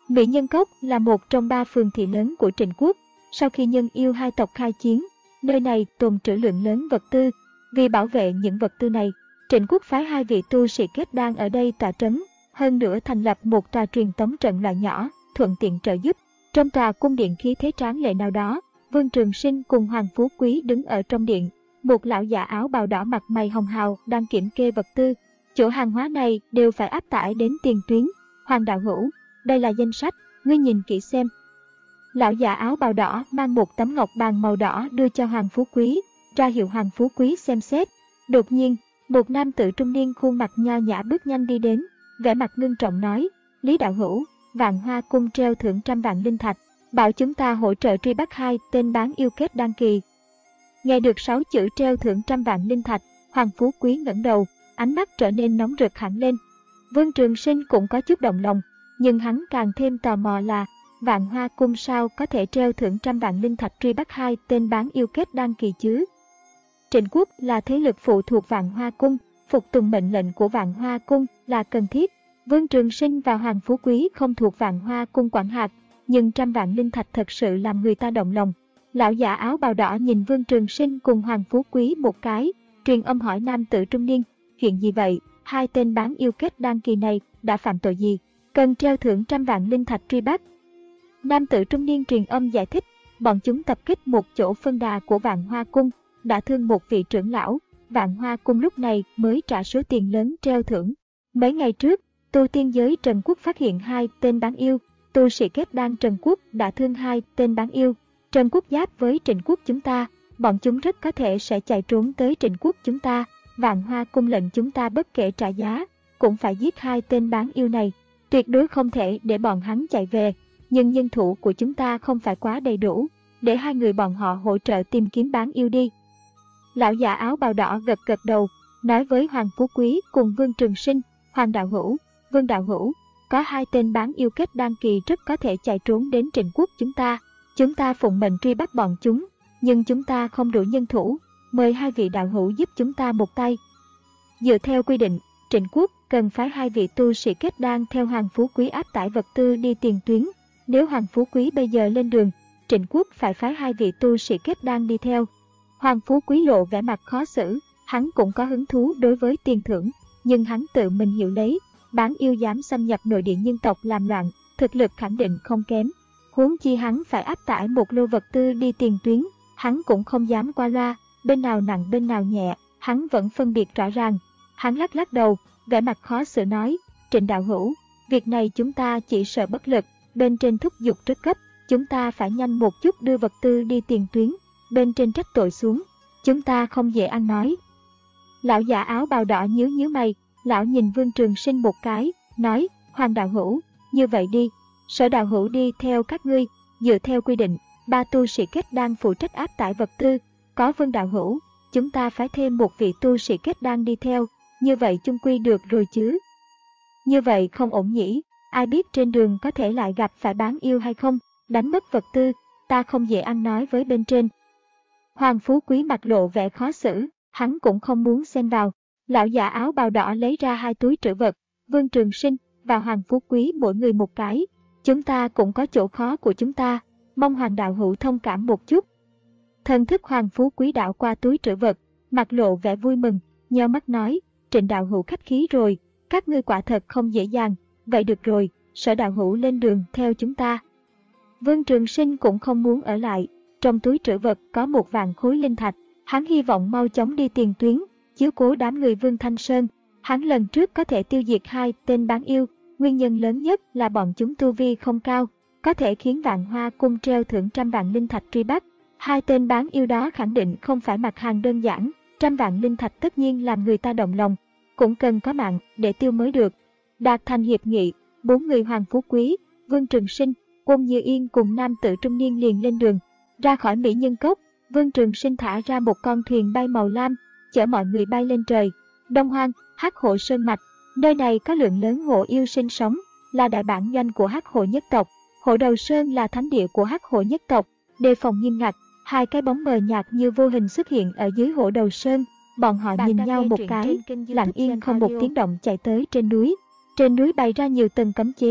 Mỹ Nhân Cốc là một trong ba phường thị lớn của Trịnh Quốc. Sau khi Nhân Yêu hai tộc khai chiến, nơi này tồn trữ lượng lớn vật tư. Vì bảo vệ những vật tư này, Trịnh Quốc phái hai vị tu sĩ kết đan ở đây tọa trấn, hơn nữa thành lập một tòa truyền tống trận loại nhỏ, thuận tiện trợ giúp. Trong tòa cung điện khí thế tráng lệ nào đó, Vương Trường Sinh cùng Hoàng Phú Quý đứng ở trong điện. Một lão già áo bào đỏ mặt mày hồng hào đang kiểm kê vật tư. Chỗ hàng hóa này đều phải áp tải đến tiền tuyến. Hoàng đạo hữu, đây là danh sách, ngươi nhìn kỹ xem. Lão già áo bào đỏ mang một tấm ngọc bàn màu đỏ đưa cho Hoàng Phú Quý, ra hiệu Hoàng Phú Quý xem xét. Đột nhiên, một nam tử trung niên khuôn mặt nho nhã bước nhanh đi đến, vẻ mặt ngưng trọng nói: Lý đạo hữu, Vạn Hoa cung treo thưởng trăm vạn linh thạch, bảo chúng ta hỗ trợ truy bắt hai tên bán yêu kết đan kỳ. Nghe được sáu chữ treo thưởng trăm vạn linh thạch, Hoàng Phú Quý ngẩng đầu, ánh mắt trở nên nóng rực hẳn lên. Vương Trường Sinh cũng có chút động lòng, nhưng hắn càng thêm tò mò là Vạn Hoa cung sao có thể treo thưởng trăm vạn linh thạch truy bắt hai tên bán yêu kết đan kỳ chứ? Trịnh Quốc là thế lực phụ thuộc Vạn Hoa cung, phục tùng mệnh lệnh của Vạn Hoa cung là cần thiết. Vương Trường Sinh và Hoàng Phú Quý không thuộc Vạn Hoa cung quản hạt, nhưng trăm vạn linh thạch thật sự làm người ta động lòng. Lão giả áo bào đỏ nhìn Vương Trường Sinh cùng Hoàng Phú Quý một cái, truyền âm hỏi nam tử trung niên: chuyện gì vậy? Hai tên bán yêu kết đan kỳ này đã phạm tội gì? Cần treo thưởng trăm vạn linh thạch truy bắt. Nam tử trung niên truyền âm giải thích: bọn chúng tập kích một chỗ phân đà của Vạn Hoa cung, đã thương một vị trưởng lão. Vạn Hoa cung lúc này mới trả số tiền lớn treo thưởng. Mấy ngày trước, tu tiên giới Trần Quốc phát hiện hai tên bán yêu. Tu sĩ kết đan Trần Quốc đã thương hai tên bán yêu. Trần Quốc giáp với Trịnh Quốc chúng ta, bọn chúng rất có thể sẽ chạy trốn tới Trịnh Quốc chúng ta. Vạn Hoa cung lệnh chúng ta bất kể trả giá, cũng phải giết hai tên bán yêu này. Tuyệt đối không thể để bọn hắn chạy về, nhưng nhân thủ của chúng ta không phải quá đầy đủ, để hai người bọn họ hỗ trợ tìm kiếm bán yêu đi. Lão già áo bào đỏ gật gật đầu, nói với Hoàng Phú Quý cùng Vương Trường Sinh: Hoàng đạo hữu, Vương đạo hữu, có hai tên bán yêu kết đan kỳ rất có thể chạy trốn đến Trịnh Quốc chúng ta. Chúng ta phụng mệnh truy bắt bọn chúng, nhưng chúng ta không đủ nhân thủ, mời hai vị đạo hữu giúp chúng ta một tay. Dựa theo quy định, Trịnh Quốc cần phái hai vị tu sĩ kết đan theo Hoàng Phú Quý áp tải vật tư đi tiền tuyến. Nếu Hoàng Phú Quý bây giờ lên đường, Trịnh Quốc phải phái hai vị tu sĩ kết đan đi theo. Hoàng Phú Quý lộ vẻ mặt khó xử, hắn cũng có hứng thú đối với tiền thưởng, nhưng hắn tự mình hiểu lấy, bán yêu dám xâm nhập nội địa nhân tộc làm loạn, thực lực khẳng định không kém. Huống chi hắn phải áp tải một lô vật tư đi tiền tuyến, hắn cũng không dám qua loa, bên nào nặng bên nào nhẹ, hắn vẫn phân biệt rõ ràng. Hắn lắc lắc đầu, vẻ mặt khó xử nói: Trịnh đạo hữu, việc này chúng ta chỉ sợ bất lực, bên trên thúc giục rất gấp, chúng ta phải nhanh một chút đưa vật tư đi tiền tuyến, bên trên trách tội xuống, chúng ta không dễ ăn nói. Lão giả áo bào đỏ nhíu nhíu mày, lão nhìn Vương Trường Sinh một cái, nói: Hoàng đạo hữu, như vậy đi, Sở đạo hữu đi theo các ngươi, dựa theo quy định, ba tu sĩ kết đan phụ trách áp tải vật tư, có Vương đạo hữu, chúng ta phải thêm một vị tu sĩ kết đan đi theo, như vậy chung quy được rồi chứ? Như vậy không ổn nhỉ, ai biết trên đường có thể lại gặp phải bán yêu hay không, đánh mất vật tư, ta không dễ ăn nói với bên trên. Hoàng Phú Quý mặt lộ vẻ khó xử, hắn cũng không muốn xen vào. Lão già áo bào đỏ lấy ra hai túi trữ vật, Vương Trường Sinh và Hoàng Phú Quý mỗi người một cái. Chúng ta cũng có chỗ khó của chúng ta, mong Hoàng đạo hữu thông cảm một chút. Thần thức Hoàng Phú Quý đảo qua túi trữ vật, mặt lộ vẻ vui mừng, nheo mắt nói: Trịnh đạo hữu khách khí rồi, các ngươi quả thật không dễ dàng, vậy được rồi, Sở đạo hữu lên đường theo chúng ta. Vương Trường Sinh cũng không muốn ở lại, trong túi trữ vật có một vạn khối linh thạch, hắn hy vọng mau chóng đi tiền tuyến, chiếu cố đám người Vương Thanh Sơn. Hắn lần trước có thể tiêu diệt hai tên bán yêu, nguyên nhân lớn nhất là bọn chúng tu vi không cao, có thể khiến Vạn Hoa cung treo thưởng trăm vạn linh thạch truy bắt. Hai tên bán yêu đó khẳng định không phải mặt hàng đơn giản, trăm vạn linh thạch tất nhiên làm người ta động lòng, cũng cần có mạng để tiêu mới được. Đạt thành hiệp nghị, bốn người Hoàng Phú Quý, Vương Trường Sinh, Quân Như Yên cùng nam tử trung niên liền lên đường. Ra khỏi Mỹ Nhân Cốc, Vương Trường Sinh thả ra một con thuyền bay màu lam, chở mọi người bay lên trời. Đông Hoang, Hắc Hổ Sơn Mạch, nơi này có lượng lớn hổ yêu sinh sống, là đại bản doanh của Hắc Hổ nhất tộc. Hổ Đầu Sơn là thánh địa của Hắc Hổ nhất tộc, đề phòng nghiêm ngặt. Hai cái bóng mờ nhạt như vô hình xuất hiện ở dưới Hổ Đầu Sơn, bọn họ nhìn nhau một cái, lặng yên không một tiếng động chạy tới trên núi. Trên núi bày ra nhiều tầng cấm chế,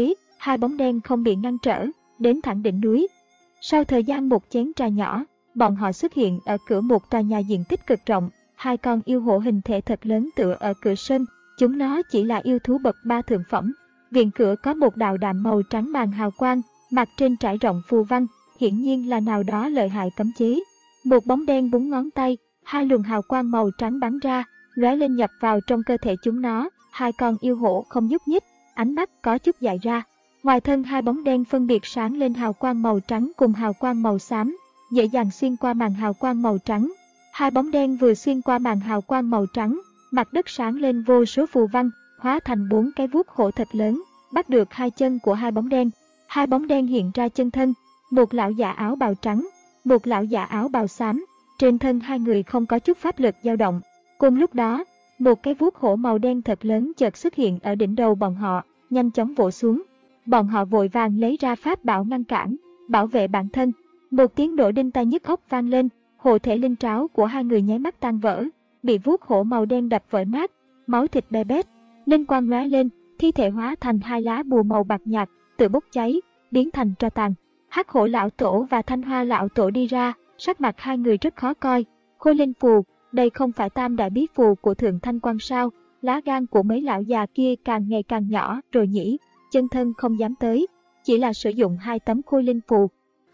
hai bóng đen không bị ngăn trở, đến thẳng đỉnh núi. Sau thời gian một chén trà nhỏ, bọn họ xuất hiện ở cửa một tòa nhà diện tích cực rộng. Hai con yêu hổ hình thể thật lớn tựa ở cửa sân, chúng nó chỉ là yêu thú bậc ba thượng phẩm. Viện cửa có một đạo đạm màu trắng màn hào quang, mặt trên trải rộng phù văn, hiển nhiên là nào đó lợi hại cấm chế. Một bóng đen búng ngón tay, hai luồng hào quang màu trắng bắn ra, lóe lên nhập vào trong cơ thể chúng nó. Hai con yêu hổ không nhúc nhích, ánh mắt có chút dại ra. Ngoài thân hai bóng đen phân biệt sáng lên hào quang màu trắng cùng hào quang màu xám, dễ dàng xuyên qua màn hào quang màu trắng. Hai bóng đen vừa xuyên qua màn hào quang màu trắng, mặt đất sáng lên vô số phù văn, hóa thành bốn cái vuốt hổ thật lớn, bắt được hai chân của hai bóng đen. Hai bóng đen hiện ra chân thân, một lão giả áo bào trắng, một lão giả áo bào xám. Trên thân hai người không có chút pháp lực dao động. Cùng lúc đó, một cái vuốt hổ màu đen thật lớn chợt xuất hiện ở đỉnh đầu bọn họ, nhanh chóng vỗ xuống. Bọn họ vội vàng lấy ra pháp bảo ngăn cản, bảo vệ bản thân. Một tiếng nổ đinh tai nhức óc vang lên, hộ thể linh tráo của hai người nháy mắt tan vỡ, bị vuốt hổ màu đen đập vỡ nát, máu thịt be bét. Linh quang lóe lên, thi thể hóa thành hai lá bùa màu bạc nhạt, tự bốc cháy, biến thành tro tàn. Hắc hổ lão tổ và thanh hoa lão tổ đi ra, sắc mặt hai người rất khó coi. Khôi linh phù, đây không phải tam đại bí phù của thượng thanh quan sao? Lá gan của mấy lão già kia càng ngày càng nhỏ rồi nhỉ, chân thân không dám tới, chỉ là sử dụng hai tấm khôi linh phù.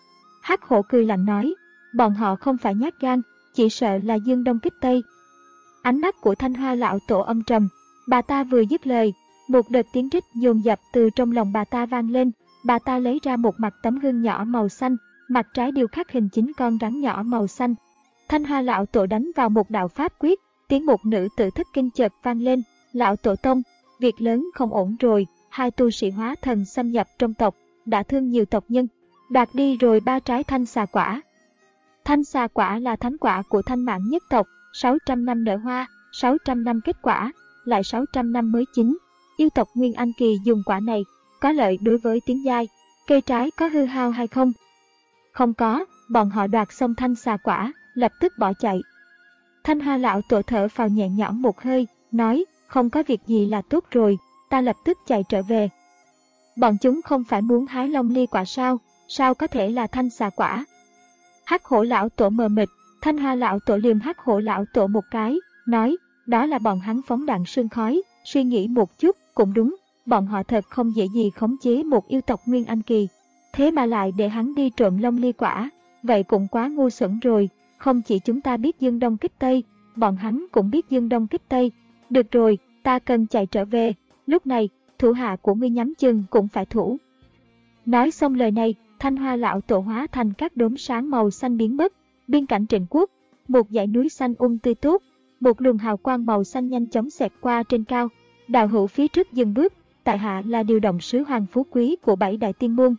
Hắc hổ cười lạnh nói, bọn họ không phải nhát gan, chỉ sợ là dương đông kích tây. Ánh mắt của thanh hoa lão tổ âm trầm, bà ta vừa dứt lời, một đợt tiếng rít dồn dập từ trong lòng bà ta vang lên. Bà ta lấy ra một mặt tấm gương nhỏ màu xanh, mặt trái điêu khắc hình chín con rắn nhỏ màu xanh. Thanh hoa lão tổ đánh vào một đạo pháp quyết, tiếng một nữ tử thất kinh chợt vang lên. Lão tổ tông, việc lớn không ổn rồi, hai tu sĩ hóa thần xâm nhập trong tộc, đã thương nhiều tộc nhân, đoạt đi rồi ba trái thanh xà quả. Thanh xà quả là thánh quả của thanh mãn nhất tộc, sáu trăm năm nở hoa, sáu trăm năm kết quả, lại sáu trăm năm mới chín. Yêu tộc Nguyên Anh Kỳ dùng quả này, có lợi đối với tiến giai. Cây trái có hư hao hay không? Không có, bọn họ đoạt xong thanh xà quả, lập tức bỏ chạy. Thanh hoa lão tổ thở phào nhẹ nhõm một hơi, nói, không có việc gì là tốt rồi, ta lập tức chạy trở về. Bọn chúng không phải muốn hái long ly quả sao, sao có thể là thanh xà quả? Hắc hổ lão tổ mờ mịt, thanh hoa lão tổ liềm hắc hổ lão tổ một cái, nói, đó là bọn hắn phóng đạn sương khói, suy nghĩ một chút, cũng đúng, bọn họ thật không dễ gì khống chế một yêu tộc Nguyên Anh Kỳ. Thế mà lại để hắn đi trộm long ly quả, vậy cũng quá ngu xuẩn rồi, không chỉ chúng ta biết dương đông kích tây, bọn hắn cũng biết dương đông kích tây. Được rồi, ta cần chạy trở về, lúc này, thủ hạ của ngươi nhắm chừng cũng phải thủ. Nói xong lời này, thanh hoa lão tổ hóa thành các đốm sáng màu xanh biến mất. Biên cảnh Trịnh Quốc, một dãy núi xanh um tươi tốt, một luồng hào quang màu xanh nhanh chóng xẹt qua trên cao. Đạo hữu phía trước dừng bước, tại hạ là điều động sứ Hoàng Phú Quý của bảy đại tiên môn.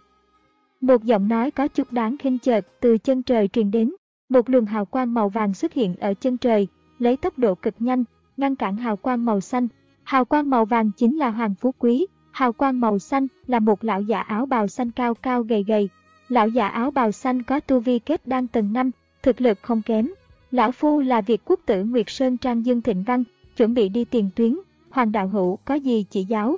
Một giọng nói có chút đáng khinh chợt từ chân trời truyền đến, một luồng hào quang màu vàng xuất hiện ở chân trời, lấy tốc độ cực nhanh, ngăn cản hào quang màu xanh. Hào quang màu vàng chính là Hoàng Phú Quý, hào quang màu xanh là một lão giả áo bào xanh cao cao gầy gầy. Lão giả áo bào xanh có tu vi kết đan tầng năm, thực lực không kém. Lão phu là Việt quốc tử Nguyệt Sơn Trang Dương Thịnh Văn, chuẩn bị đi tiền tuyến, Hoàng đạo hữu có gì chỉ giáo.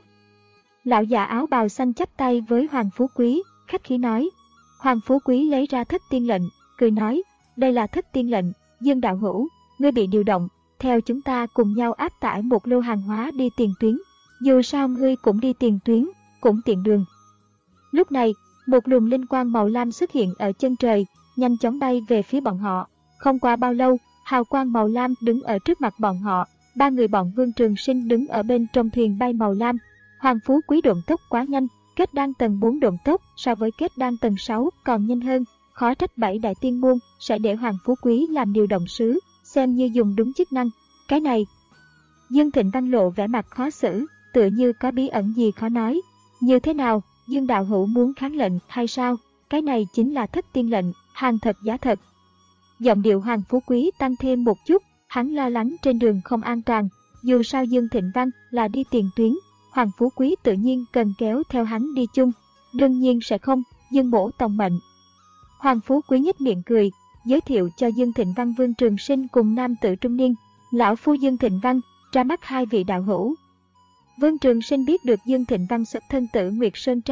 Lão giả áo bào xanh chắp tay với Hoàng Phú Quý, khách khí nói. Hoàng Phú Quý lấy ra thất tiên lệnh, cười nói, đây là thất tiên lệnh, Dương đạo hữu, ngươi bị điều động, theo chúng ta cùng nhau áp tải một lô hàng hóa đi tiền tuyến, dù sao ngươi cũng đi tiền tuyến, cũng tiện đường. Lúc này, một luồng linh quang màu lam xuất hiện ở chân trời, nhanh chóng bay về phía bọn họ. Không qua bao lâu, hào quang màu lam đứng ở trước mặt bọn họ, ba người bọn Vương Trường Sinh đứng ở bên trong thuyền bay màu lam. Hoàng Phú Quý độn tốc quá nhanh, kết đan tầng bốn độn tốc so với kết đan tầng sáu còn nhanh hơn, khó trách bảy đại tiên môn sẽ để Hoàng Phú Quý làm điều động sứ, xem như dùng đúng chức năng. Cái này, Dương Thịnh Văn lộ vẻ mặt khó xử, tựa như có bí ẩn gì khó nói. Như thế nào, Dương đạo hữu muốn kháng lệnh hay sao? Cái này chính là thất tiên lệnh, hàng thật giá thật. Giọng điệu Hoàng Phú Quý tăng thêm một chút, hắn lo lắng trên đường không an toàn, dù sao Dương Thịnh Văn là đi tiền tuyến, Hoàng Phú Quý tự nhiên cần kéo theo hắn đi chung, đương nhiên sẽ không, Dương mỗ tòng mệnh. Hoàng Phú Quý nhếch miệng cười, giới thiệu cho Dương Thịnh Văn Vương Trường Sinh cùng nam tử trung niên, lão phu Dương Thịnh Văn, ra mắt hai vị đạo hữu. Vương Trường Sinh biết được Dương Thịnh Văn xuất thân Tử Nguyệt Sơn Trang,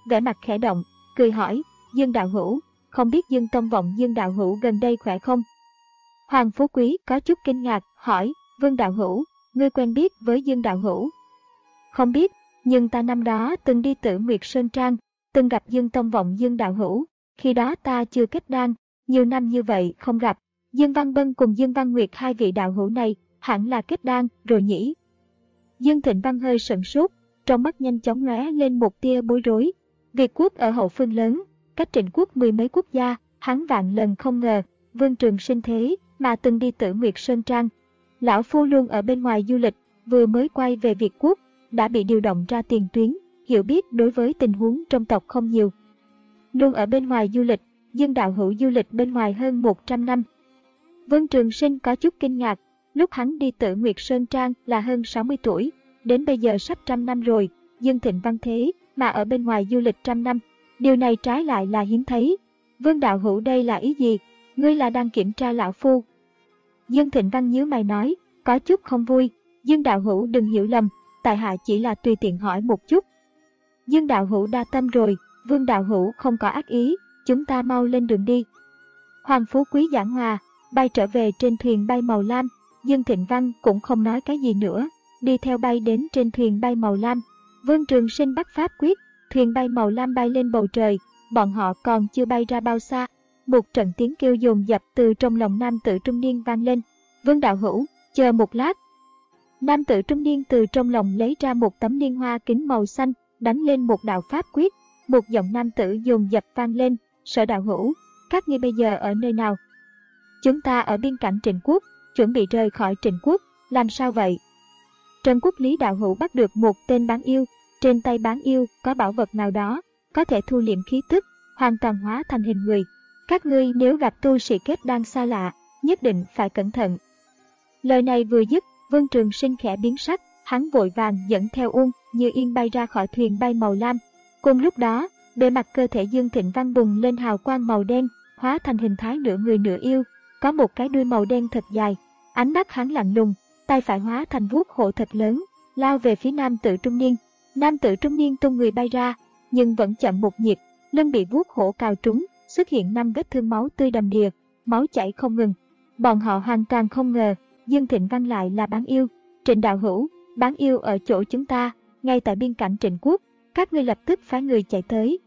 vẻ mặt khẽ động, cười hỏi, Dương đạo hữu, không biết Dương Tông Vọng Dương đạo hữu gần đây khỏe không? Hoàng Phú Quý có chút kinh ngạc, hỏi, Vương đạo hữu, ngươi quen biết với Dương đạo hữu? Không biết, nhưng ta năm đó từng đi Tử Nguyệt Sơn Trang, từng gặp Dương Tông Vọng Dương đạo hữu, khi đó ta chưa kết đan, nhiều năm như vậy không gặp, Dương Văn Bân cùng Dương Văn Nguyệt hai vị đạo hữu này hẳn là kết đan rồi nhỉ? Dương Thịnh Văn hơi sửng sốt, trong mắt nhanh chóng lóe lên một tia bối rối. Việt quốc ở hậu phương lớn, cách Trịnh quốc mười mấy quốc gia, hắn vạn lần không ngờ, Vương Trường Sinh thế mà từng đi Tử Nguyệt Sơn Trang. Lão phu luôn ở bên ngoài du lịch, vừa mới quay về Việt quốc, đã bị điều động ra tiền tuyến, hiểu biết đối với tình huống trong tộc không nhiều. Luôn ở bên ngoài du lịch, Dương đạo hữu du lịch bên ngoài hơn một trăm năm. Vương Trường Sinh có chút kinh ngạc, lúc hắn đi Tử Nguyệt Sơn Trang là hơn sáu mươi tuổi, đến bây giờ sắp trăm năm rồi, Dương Thịnh Văn thế mà ở bên ngoài du lịch trăm năm, điều này trái lại là hiếm thấy. Vương đạo hữu đây là ý gì? Ngươi là đang kiểm tra lão phu? Dương Thịnh Văn nhíu mày nói, có chút không vui, Dương đạo hữu đừng hiểu lầm, tại hạ chỉ là tùy tiện hỏi một chút. Dương đạo hữu đa tâm rồi, Vương đạo hữu không có ác ý, chúng ta mau lên đường đi. Hoàng Phú Quý giảng hòa, bay trở về trên thuyền bay màu lam, Dương Thịnh Văn cũng không nói cái gì nữa, đi theo bay đến trên thuyền bay màu lam. Vương Trường Sinh bắt pháp quyết, thuyền bay màu lam bay lên bầu trời, bọn họ còn chưa bay ra bao xa, một trận tiếng kêu dồn dập từ trong lòng nam tử trung niên vang lên. Vương đạo hữu, chờ một lát. Nam tử trung niên từ trong lòng lấy ra một tấm liên hoa kính màu xanh, đánh lên một đạo pháp quyết, một giọng nam tử dồn dập vang lên, Sở đạo hữu, các ngươi bây giờ ở nơi nào? Chúng ta ở biên cảnh Trịnh quốc, chuẩn bị rời khỏi Trịnh quốc, làm sao vậy? Trần Quốc Lý đạo hữu bắt được một tên bán yêu, trên tay bán yêu có bảo vật nào đó, có thể thu liệm khí tức, hoàn toàn hóa thành hình người. Các ngươi nếu gặp tu sĩ kết đan xa lạ, nhất định phải cẩn thận. Lời này vừa dứt, Vương Trường Sinh khẽ biến sắc, hắn vội vàng dẫn theo Uông Như Yên bay ra khỏi thuyền bay màu lam. Cùng lúc đó, bề mặt cơ thể Dương Thịnh Văn bùng lên hào quang màu đen, hóa thành hình thái nửa người nửa yêu, có một cái đuôi màu đen thật dài. Ánh mắt hắn lạnh lùng, tay phải hóa thành vuốt hổ thật lớn, lao về phía nam tử trung niên. Nam tử trung niên tung người bay ra, nhưng vẫn chậm một nhịp, lưng bị vuốt hổ cào trúng, xuất hiện năm vết thương máu tươi đầm đìa, máu chảy không ngừng. Bọn họ hoàn toàn không ngờ, Dương Thịnh Văn lại là bán yêu. Trịnh đạo hữu, bán yêu ở chỗ chúng ta, ngay tại biên cảnh Trịnh quốc, các ngươi lập tức phái người chạy tới.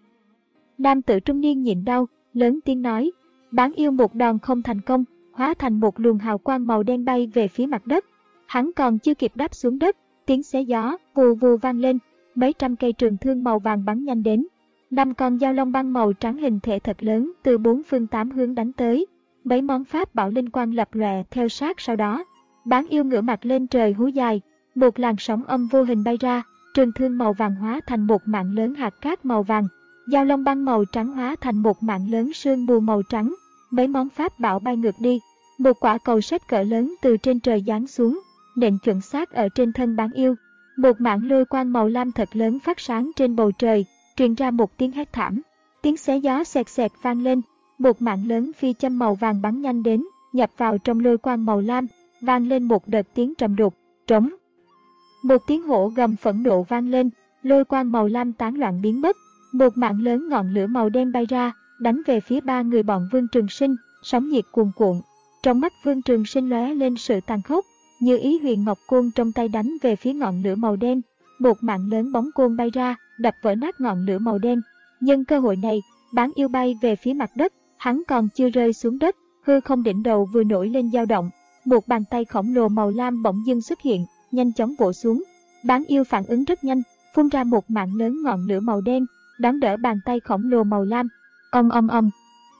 Nam tử trung niên nhịn đau, lớn tiếng nói, bán yêu một đòn không thành công, hóa thành một luồng hào quang màu đen bay về phía mặt đất. Hắn còn chưa kịp đáp xuống đất, tiếng xé gió vù vù vang lên, mấy trăm cây trường thương màu vàng bắn nhanh đến. Năm con dao long băng màu trắng hình thể thật lớn từ bốn phương tám hướng đánh tới, mấy món pháp bảo linh quang lập lòe theo sát sau đó. Bán yêu ngửa mặt lên trời hú dài, một làn sóng âm vô hình bay ra, trường thương màu vàng hóa thành một mạng lớn hạt cát màu vàng, dao long băng màu trắng hóa thành một mạng lớn sương mù màu trắng, mấy món pháp bảo bay ngược đi. Một quả cầu sét cỡ lớn từ trên trời giáng xuống, nện chuẩn xác ở trên thân bán yêu. Một mạng lôi quang màu lam thật lớn phát sáng trên bầu trời, truyền ra một tiếng hét thảm. Tiếng xé gió xẹt xẹt vang lên, một mạng lớn phi châm màu vàng bắn nhanh đến, nhập vào trong lôi quang màu lam, vang lên một đợt tiếng trầm đục, trống. Một tiếng hổ gầm phẫn nộ vang lên, lôi quang màu lam tán loạn biến mất, một mạng lớn ngọn lửa màu đen bay ra, đánh về phía ba người bọn Vương Trường Sinh, sóng nhiệt cuồn cuộn. Trong mắt Vương Trường Sinh lóe lên sự tàn khốc, như ý huyền ngọc côn trong tay đánh về phía ngọn lửa màu đen. Một mạng lớn bóng côn bay ra, đập vỡ nát ngọn lửa màu đen. Nhân cơ hội này, bán yêu bay về phía mặt đất, hắn còn chưa rơi xuống đất, hư không đỉnh đầu vừa nổi lên dao động. Một bàn tay khổng lồ màu lam bỗng dưng xuất hiện, nhanh chóng vỗ xuống. Bán yêu phản ứng rất nhanh, phun ra một mạng lớn ngọn lửa màu đen, đón đỡ bàn tay khổng lồ màu lam. Ong ong ong.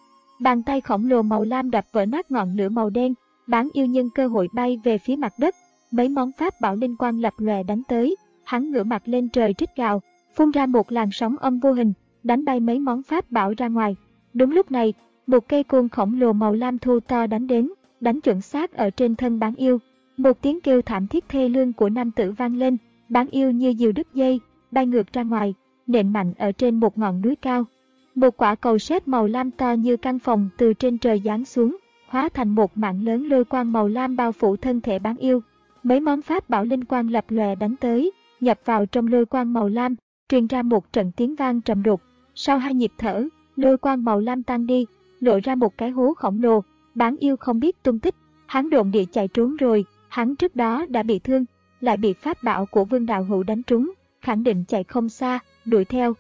Bàn tay khổng lồ màu lam đập vỡ nát ngọn lửa màu đen, bán yêu nhân cơ hội bay về phía mặt đất. Mấy món pháp bảo linh quang lập lòe đánh tới, hắn ngửa mặt lên trời rít gào, phun ra một làn sóng âm vô hình, đánh bay mấy món pháp bảo ra ngoài. Đúng lúc này, một cây côn khổng lồ màu lam thu to đánh đến, đánh chuẩn xác ở trên thân bán yêu. Một tiếng kêu thảm thiết thê lương của nam tử vang lên, bán yêu như diều đứt dây, bay ngược ra ngoài, nện mạnh ở trên một ngọn núi cao. Một quả cầu sét màu lam to như căn phòng từ trên trời giáng xuống, hóa thành một mạng lớn lôi quang màu lam bao phủ thân thể bán yêu. Mấy món pháp bảo linh quang lập lòe đánh tới, nhập vào trong lôi quang màu lam, truyền ra một trận tiếng vang trầm đục. Sau hai nhịp thở, lôi quang màu lam tan đi, lộ ra một cái hố khổng lồ. Bán yêu không biết tung tích, hắn độn địa chạy trốn rồi, hắn trước đó đã bị thương, lại bị pháp bảo của Vương Đạo Hữu đánh trúng, khẳng định chạy không xa, đuổi theo.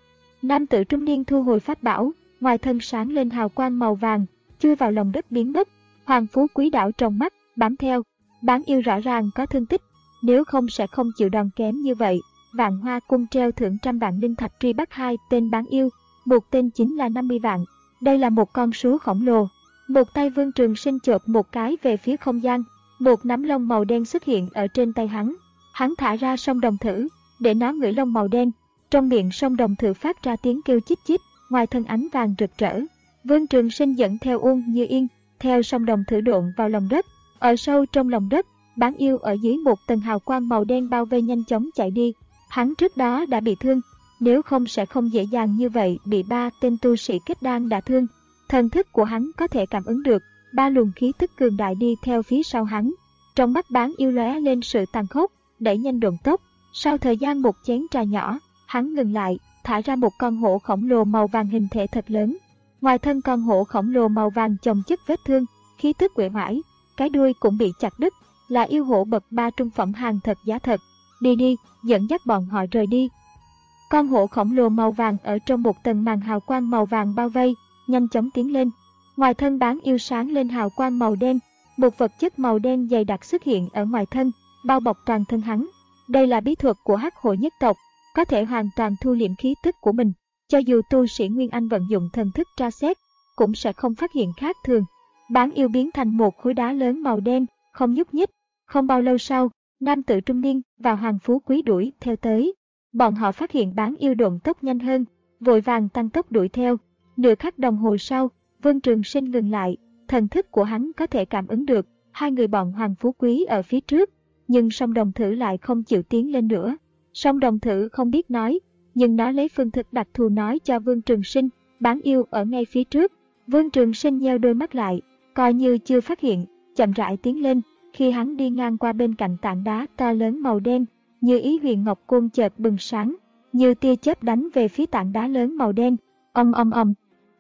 Nam tử trung niên thu hồi pháp bảo, ngoài thân sáng lên hào quang màu vàng, chui vào lòng đất biến mất. Hoàng Phú Quý đảo trong mắt, bám theo. Bán yêu rõ ràng có thương tích, nếu không sẽ không chịu đòn kém như vậy. Vạn Hoa Cung treo thưởng trăm vạn linh thạch truy bắt hai tên bán yêu, một tên chính là năm mươi vạn. Đây là một con số khổng lồ. Một tay Vương Trường Sinh chộp một cái về phía không gian, một nắm lông màu đen xuất hiện ở trên tay hắn. Hắn thả ra song đồng thử, để nó ngửi lông màu đen. Trong miệng song đồng thử phát ra tiếng kêu chít chít, ngoài thân ánh vàng rực rỡ. Vương Trường Sinh dẫn theo Uông Như Yên, theo song đồng thử độn vào lòng đất. Ở sâu trong lòng đất, bán yêu ở dưới một tầng hào quang màu đen bao vây nhanh chóng chạy đi. Hắn trước đó đã bị thương, nếu không sẽ không dễ dàng như vậy bị ba tên tu sĩ kết đan đả thương. Thần thức của hắn có thể cảm ứng được, ba luồng khí tức cường đại đi theo phía sau hắn. Trong mắt bán yêu lóe lên sự tàn khốc, đẩy nhanh độn tốc. Sau thời gian một chén trà nhỏ, hắn ngừng lại, thả ra một con hổ khổng lồ màu vàng hình thể thật lớn. Ngoài thân con hổ khổng lồ màu vàng chồng chất vết thương, khí tức uể oải, cái đuôi cũng bị chặt đứt, là yêu hổ bậc ba trung phẩm hàng thật giá thật. Đi đi, dẫn dắt bọn họ rời đi. Con hổ khổng lồ màu vàng ở trong một tầng màn hào quang màu vàng bao vây, nhanh chóng tiến lên. Ngoài thân bán yêu sáng lên hào quang màu đen, một vật chất màu đen dày đặc xuất hiện ở ngoài thân, bao bọc toàn thân hắn. Đây là bí thuật của Hắc Hổ nhất tộc, có thể hoàn toàn thu liễm khí tức của mình. Cho dù tu sĩ Nguyên Anh vận dụng thần thức tra xét, cũng sẽ không phát hiện khác thường. Bán yêu biến thành một khối đá lớn màu đen, không nhúc nhích. Không bao lâu sau, nam tử trung niên và Hoàng Phú Quý đuổi theo tới. Bọn họ phát hiện bán yêu độn tốc nhanh hơn, vội vàng tăng tốc đuổi theo. Nửa khắc đồng hồ sau, Vương Trường Sinh ngừng lại, thần thức của hắn có thể cảm ứng được hai người bọn Hoàng Phú Quý ở phía trước, nhưng song đồng thử lại không chịu tiến lên nữa. Song đồng thử không biết nói, nhưng nó lấy phương thức đặc thù nói cho Vương Trường Sinh, bán yêu ở ngay phía trước. Vương Trường Sinh nheo đôi mắt lại, coi như chưa phát hiện, chậm rãi tiến lên. Khi hắn đi ngang qua bên cạnh tảng đá to lớn màu đen, Như Ý Huyền Ngọc Côn chợt bừng sáng, như tia chớp đánh về phía tảng đá lớn màu đen. Ầm ầm ầm.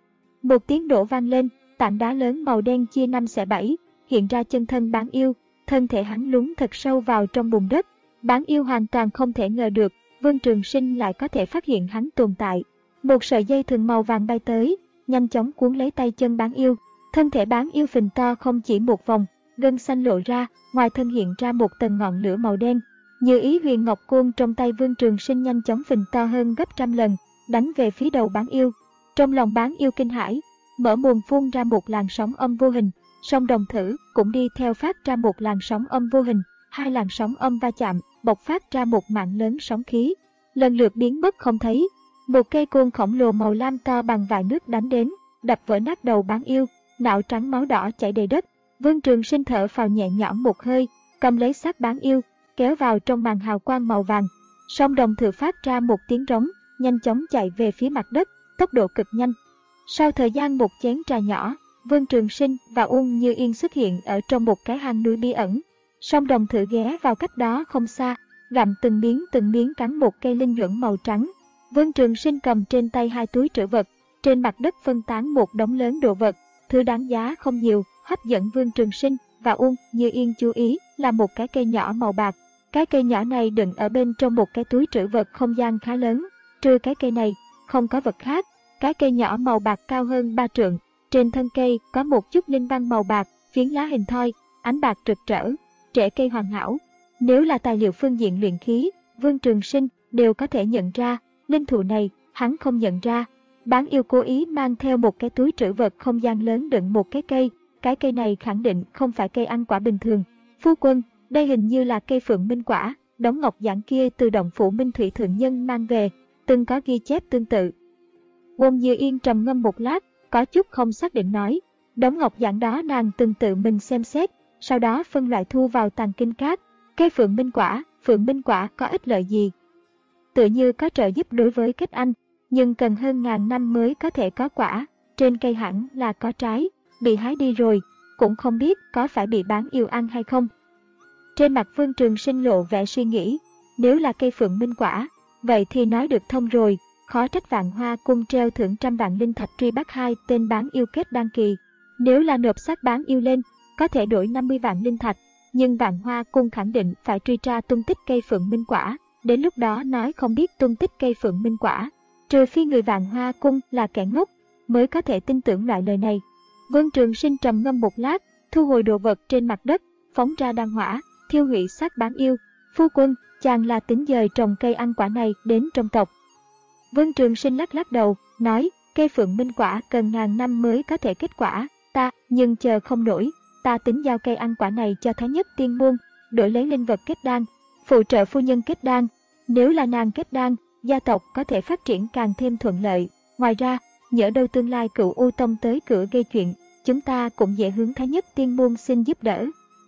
Một tiếng nổ vang lên, tảng đá lớn màu đen chia năm xẻ bảy, hiện ra chân thân bán yêu, thân thể hắn lún thật sâu vào trong bùn đất. Bán yêu hoàn toàn không thể ngờ được, Vương Trường Sinh lại có thể phát hiện hắn tồn tại. Một sợi dây thừng màu vàng bay tới, nhanh chóng cuốn lấy tay chân bán yêu. Thân thể bán yêu phình to không chỉ một vòng, gân xanh lộ ra, ngoài thân hiện ra một tầng ngọn lửa màu đen. Như Ý Huyền Ngọc Côn trong tay Vương Trường Sinh nhanh chóng phình to hơn gấp trăm lần, đánh về phía đầu bán yêu. Trong lòng bán yêu kinh hãi, mở mồm phun ra một làn sóng âm vô hình, song đồng thử cũng đi theo phát ra một làn sóng âm vô hình, hai làn sóng âm va chạm, bộc phát ra một mạng lớn sóng khí, lần lượt biến mất không thấy. Một cây côn khổng lồ màu lam to bằng vại nước đánh đến, đập vỡ nát đầu bán yêu, não trắng máu đỏ chảy đầy đất. Vương Trường Sinh thở phào nhẹ nhõm một hơi, cầm lấy xác bán yêu, kéo vào trong màn hào quang màu vàng. Song đồng thử phát ra một tiếng rống, nhanh chóng chạy về phía mặt đất, tốc độ cực nhanh. Sau thời gian một chén trà nhỏ, Vương Trường Sinh và Uông Như Yên xuất hiện ở trong một cái hang núi bí ẩn. Song đồng thử ghé vào cách đó không xa, gặm từng miếng từng miếng cắn một cây linh nhưỡng màu trắng. Vương Trường Sinh cầm trên tay hai túi trữ vật, trên mặt đất phân tán một đống lớn đồ vật, thứ đáng giá không nhiều. Hấp dẫn Vương Trường Sinh và Uông Như Yên chú ý là một cái cây nhỏ màu bạc. Cái cây nhỏ này đựng ở bên trong một cái túi trữ vật không gian khá lớn. Trừ cái cây này, không có vật khác. Cái cây nhỏ màu bạc cao hơn ba trượng. Trên thân cây có một chút linh văn màu bạc, phiến lá hình thoi, ánh bạc rực rỡ, rễ cây hoàn hảo. Nếu là tài liệu phương diện luyện khí, Vương Trường Sinh đều có thể nhận ra. Linh thụ này, hắn không nhận ra. Bán yêu cố ý mang theo một cái túi trữ vật không gian lớn đựng một cái cây. Cái cây này khẳng định không phải cây ăn quả bình thường. Phu quân, đây hình như là cây phượng minh quả, đống ngọc giản kia từ động phủ Minh Thủy Thượng Nhân mang về, từng có ghi chép tương tự. Uông Như Yên trầm ngâm một lát, có chút không xác định nói, đống ngọc giản đó nàng từng tự mình xem xét, sau đó phân loại thu vào tàng kinh các. Cây phượng minh quả, phượng minh quả có ích lợi gì? Tự như có trợ giúp đối với kết anh, nhưng cần hơn ngàn năm mới có thể có quả, trên cây hẳn là có trái. Bị hái đi rồi, cũng không biết có phải bị bán yêu ăn hay không. Trên mặt Vương Trường Sinh lộ vẻ suy nghĩ, nếu là cây phượng minh quả, vậy thì nói được thông rồi, khó trách Vạn Hoa Cung treo thưởng trăm vạn linh thạch truy bắt hai tên bán yêu kết đan kỳ. Nếu là nộp xác bán yêu lên, có thể đổi năm mươi vạn linh thạch, nhưng Vạn Hoa Cung khẳng định phải truy tra tung tích cây phượng minh quả, đến lúc đó nói không biết tung tích cây phượng minh quả. Trừ phi người Vạn Hoa Cung là kẻ ngốc, mới có thể tin tưởng loại lời này. Vương Trường Sinh trầm ngâm một lát, thu hồi đồ vật trên mặt đất, phóng ra đan hỏa, thiêu hủy xác bán yêu. Phu quân, chàng là tính dời trồng cây ăn quả này đến trong tộc. Vương Trường Sinh lắc lắc đầu, nói, cây phượng minh quả cần ngàn năm mới có thể kết quả, ta, nhưng chờ không nổi, ta tính giao cây ăn quả này cho Thái Nhất Tiên Môn, đổi lấy linh vật kết đan, phụ trợ phu nhân kết đan. Nếu là nàng kết đan, gia tộc có thể phát triển càng thêm thuận lợi. Ngoài ra, nhỡ đâu tương lai Cựu U Tông tới cửa gây chuyện, chúng ta cũng dễ hướng Thái Nhất Tiên Môn xin giúp đỡ.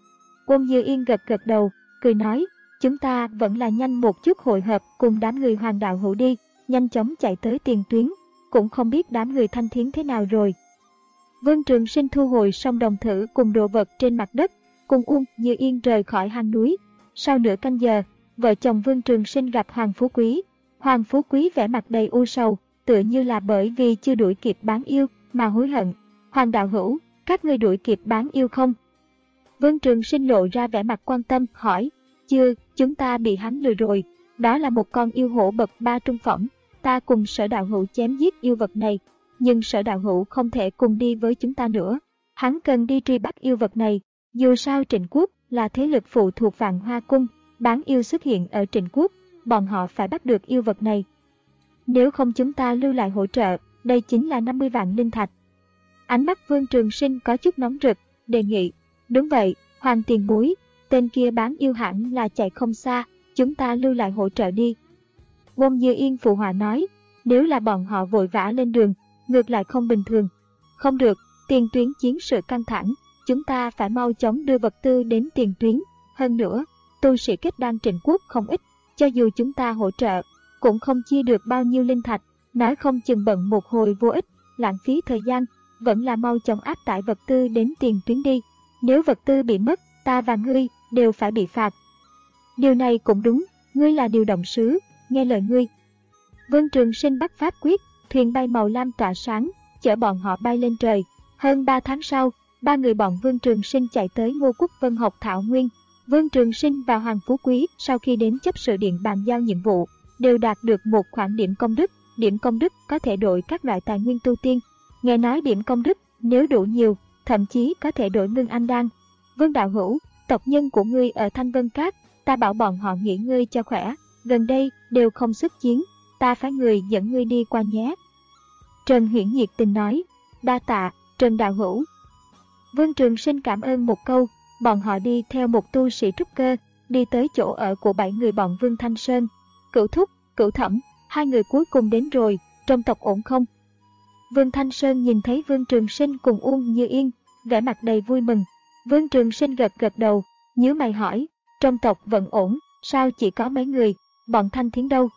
Ôn Như Yên gật gật đầu, cười nói, chúng ta vẫn là nhanh một chút hội hợp cùng đám người Hoàng Đạo Hữu đi, nhanh chóng chạy tới tiền tuyến, cũng không biết đám người Thanh Thiến thế nào rồi. Vương Trường Sinh thu hồi xong đồng thử cùng đồ vật trên mặt đất, cùng Ôn Như Yên rời khỏi hang núi. Sau nửa canh giờ, vợ chồng Vương Trường Sinh gặp Hoàng Phú Quý. Hoàng Phú Quý vẻ mặt đầy u sầu, tựa như là bởi vì chưa đuổi kịp bán yêu mà hối hận. Hoàng Đạo Hữu, các ngươi đuổi kịp bán yêu không? Vương Trường Sinh lộ ra vẻ mặt quan tâm, hỏi. Chưa, chúng ta bị hắn lừa rồi. Đó là một con yêu hổ bậc ba trung phẩm. Ta cùng Sở Đạo Hữu chém giết yêu vật này, nhưng Sở Đạo Hữu không thể cùng đi với chúng ta nữa. Hắn cần đi truy bắt yêu vật này. Dù sao Trịnh Quốc là thế lực phụ thuộc Vạn Hoa Cung, bán yêu xuất hiện ở Trịnh Quốc, bọn họ phải bắt được yêu vật này. Nếu không chúng ta lưu lại hỗ trợ, đây chính là năm mươi vạn linh thạch. Ánh mắt Vương Trường Sinh có chút nóng rực, đề nghị. Đúng vậy, Hoàng tiền bối, tên kia bán yêu hẳn là chạy không xa, chúng ta lưu lại hỗ trợ đi. Ôn Như Yên phụ họa nói, nếu là bọn họ vội vã lên đường, ngược lại không bình thường. Không được, tiền tuyến chiến sự căng thẳng, chúng ta phải mau chóng đưa vật tư đến tiền tuyến. Hơn nữa, tu sĩ kết đan Trịnh Quốc không ít, cho dù chúng ta hỗ trợ, cũng không chia được bao nhiêu linh thạch, nói không chừng bận một hồi vô ích, lãng phí thời gian, vẫn là mau chóng áp tải vật tư đến tiền tuyến đi. Nếu vật tư bị mất, ta và ngươi đều phải bị phạt. Điều này cũng đúng, ngươi là điều động sứ, nghe lời ngươi. Vương Trường Sinh bắt pháp quyết, thuyền bay màu lam tỏa sáng, chở bọn họ bay lên trời. Hơn ba tháng sau, ba người bọn Vương Trường Sinh chạy tới Ngô Quốc Vân học Thảo Nguyên. Vương Trường Sinh và Hoàng Phú Quý sau khi đến chấp sự điện bàn giao nhiệm vụ, đều đạt được một khoản điểm công đức. Điểm công đức có thể đổi các loại tài nguyên tu tiên. Nghe nói điểm công đức, nếu đủ nhiều, thậm chí có thể đổi ngưng anh đan. Vương Đạo Hữu, tộc nhân của ngươi ở Thanh Vân Các, ta bảo bọn họ nghỉ ngơi cho khỏe, gần đây đều không xuất chiến, ta phái người dẫn ngươi đi qua nhé. Trần Huyễn nhiệt tình nói, đa tạ, Trần Đạo Hữu. Vương Trường Sinh cảm ơn một câu, bọn họ đi theo một tu sĩ trúc cơ, đi tới chỗ ở của bảy người bọn Vương Thanh Sơn. Cửu Thúc, Cửu Thẩm, hai người cuối cùng đến rồi, trong tộc ổn không? Vương Thanh Sơn nhìn thấy Vương Trường Sinh cùng Ôn Như Yên, vẻ mặt đầy vui mừng. Vương Trường Sinh gật gật đầu, nhíu mày hỏi, trong tộc vẫn ổn, sao chỉ có mấy người, bọn Thanh Thiến đâu?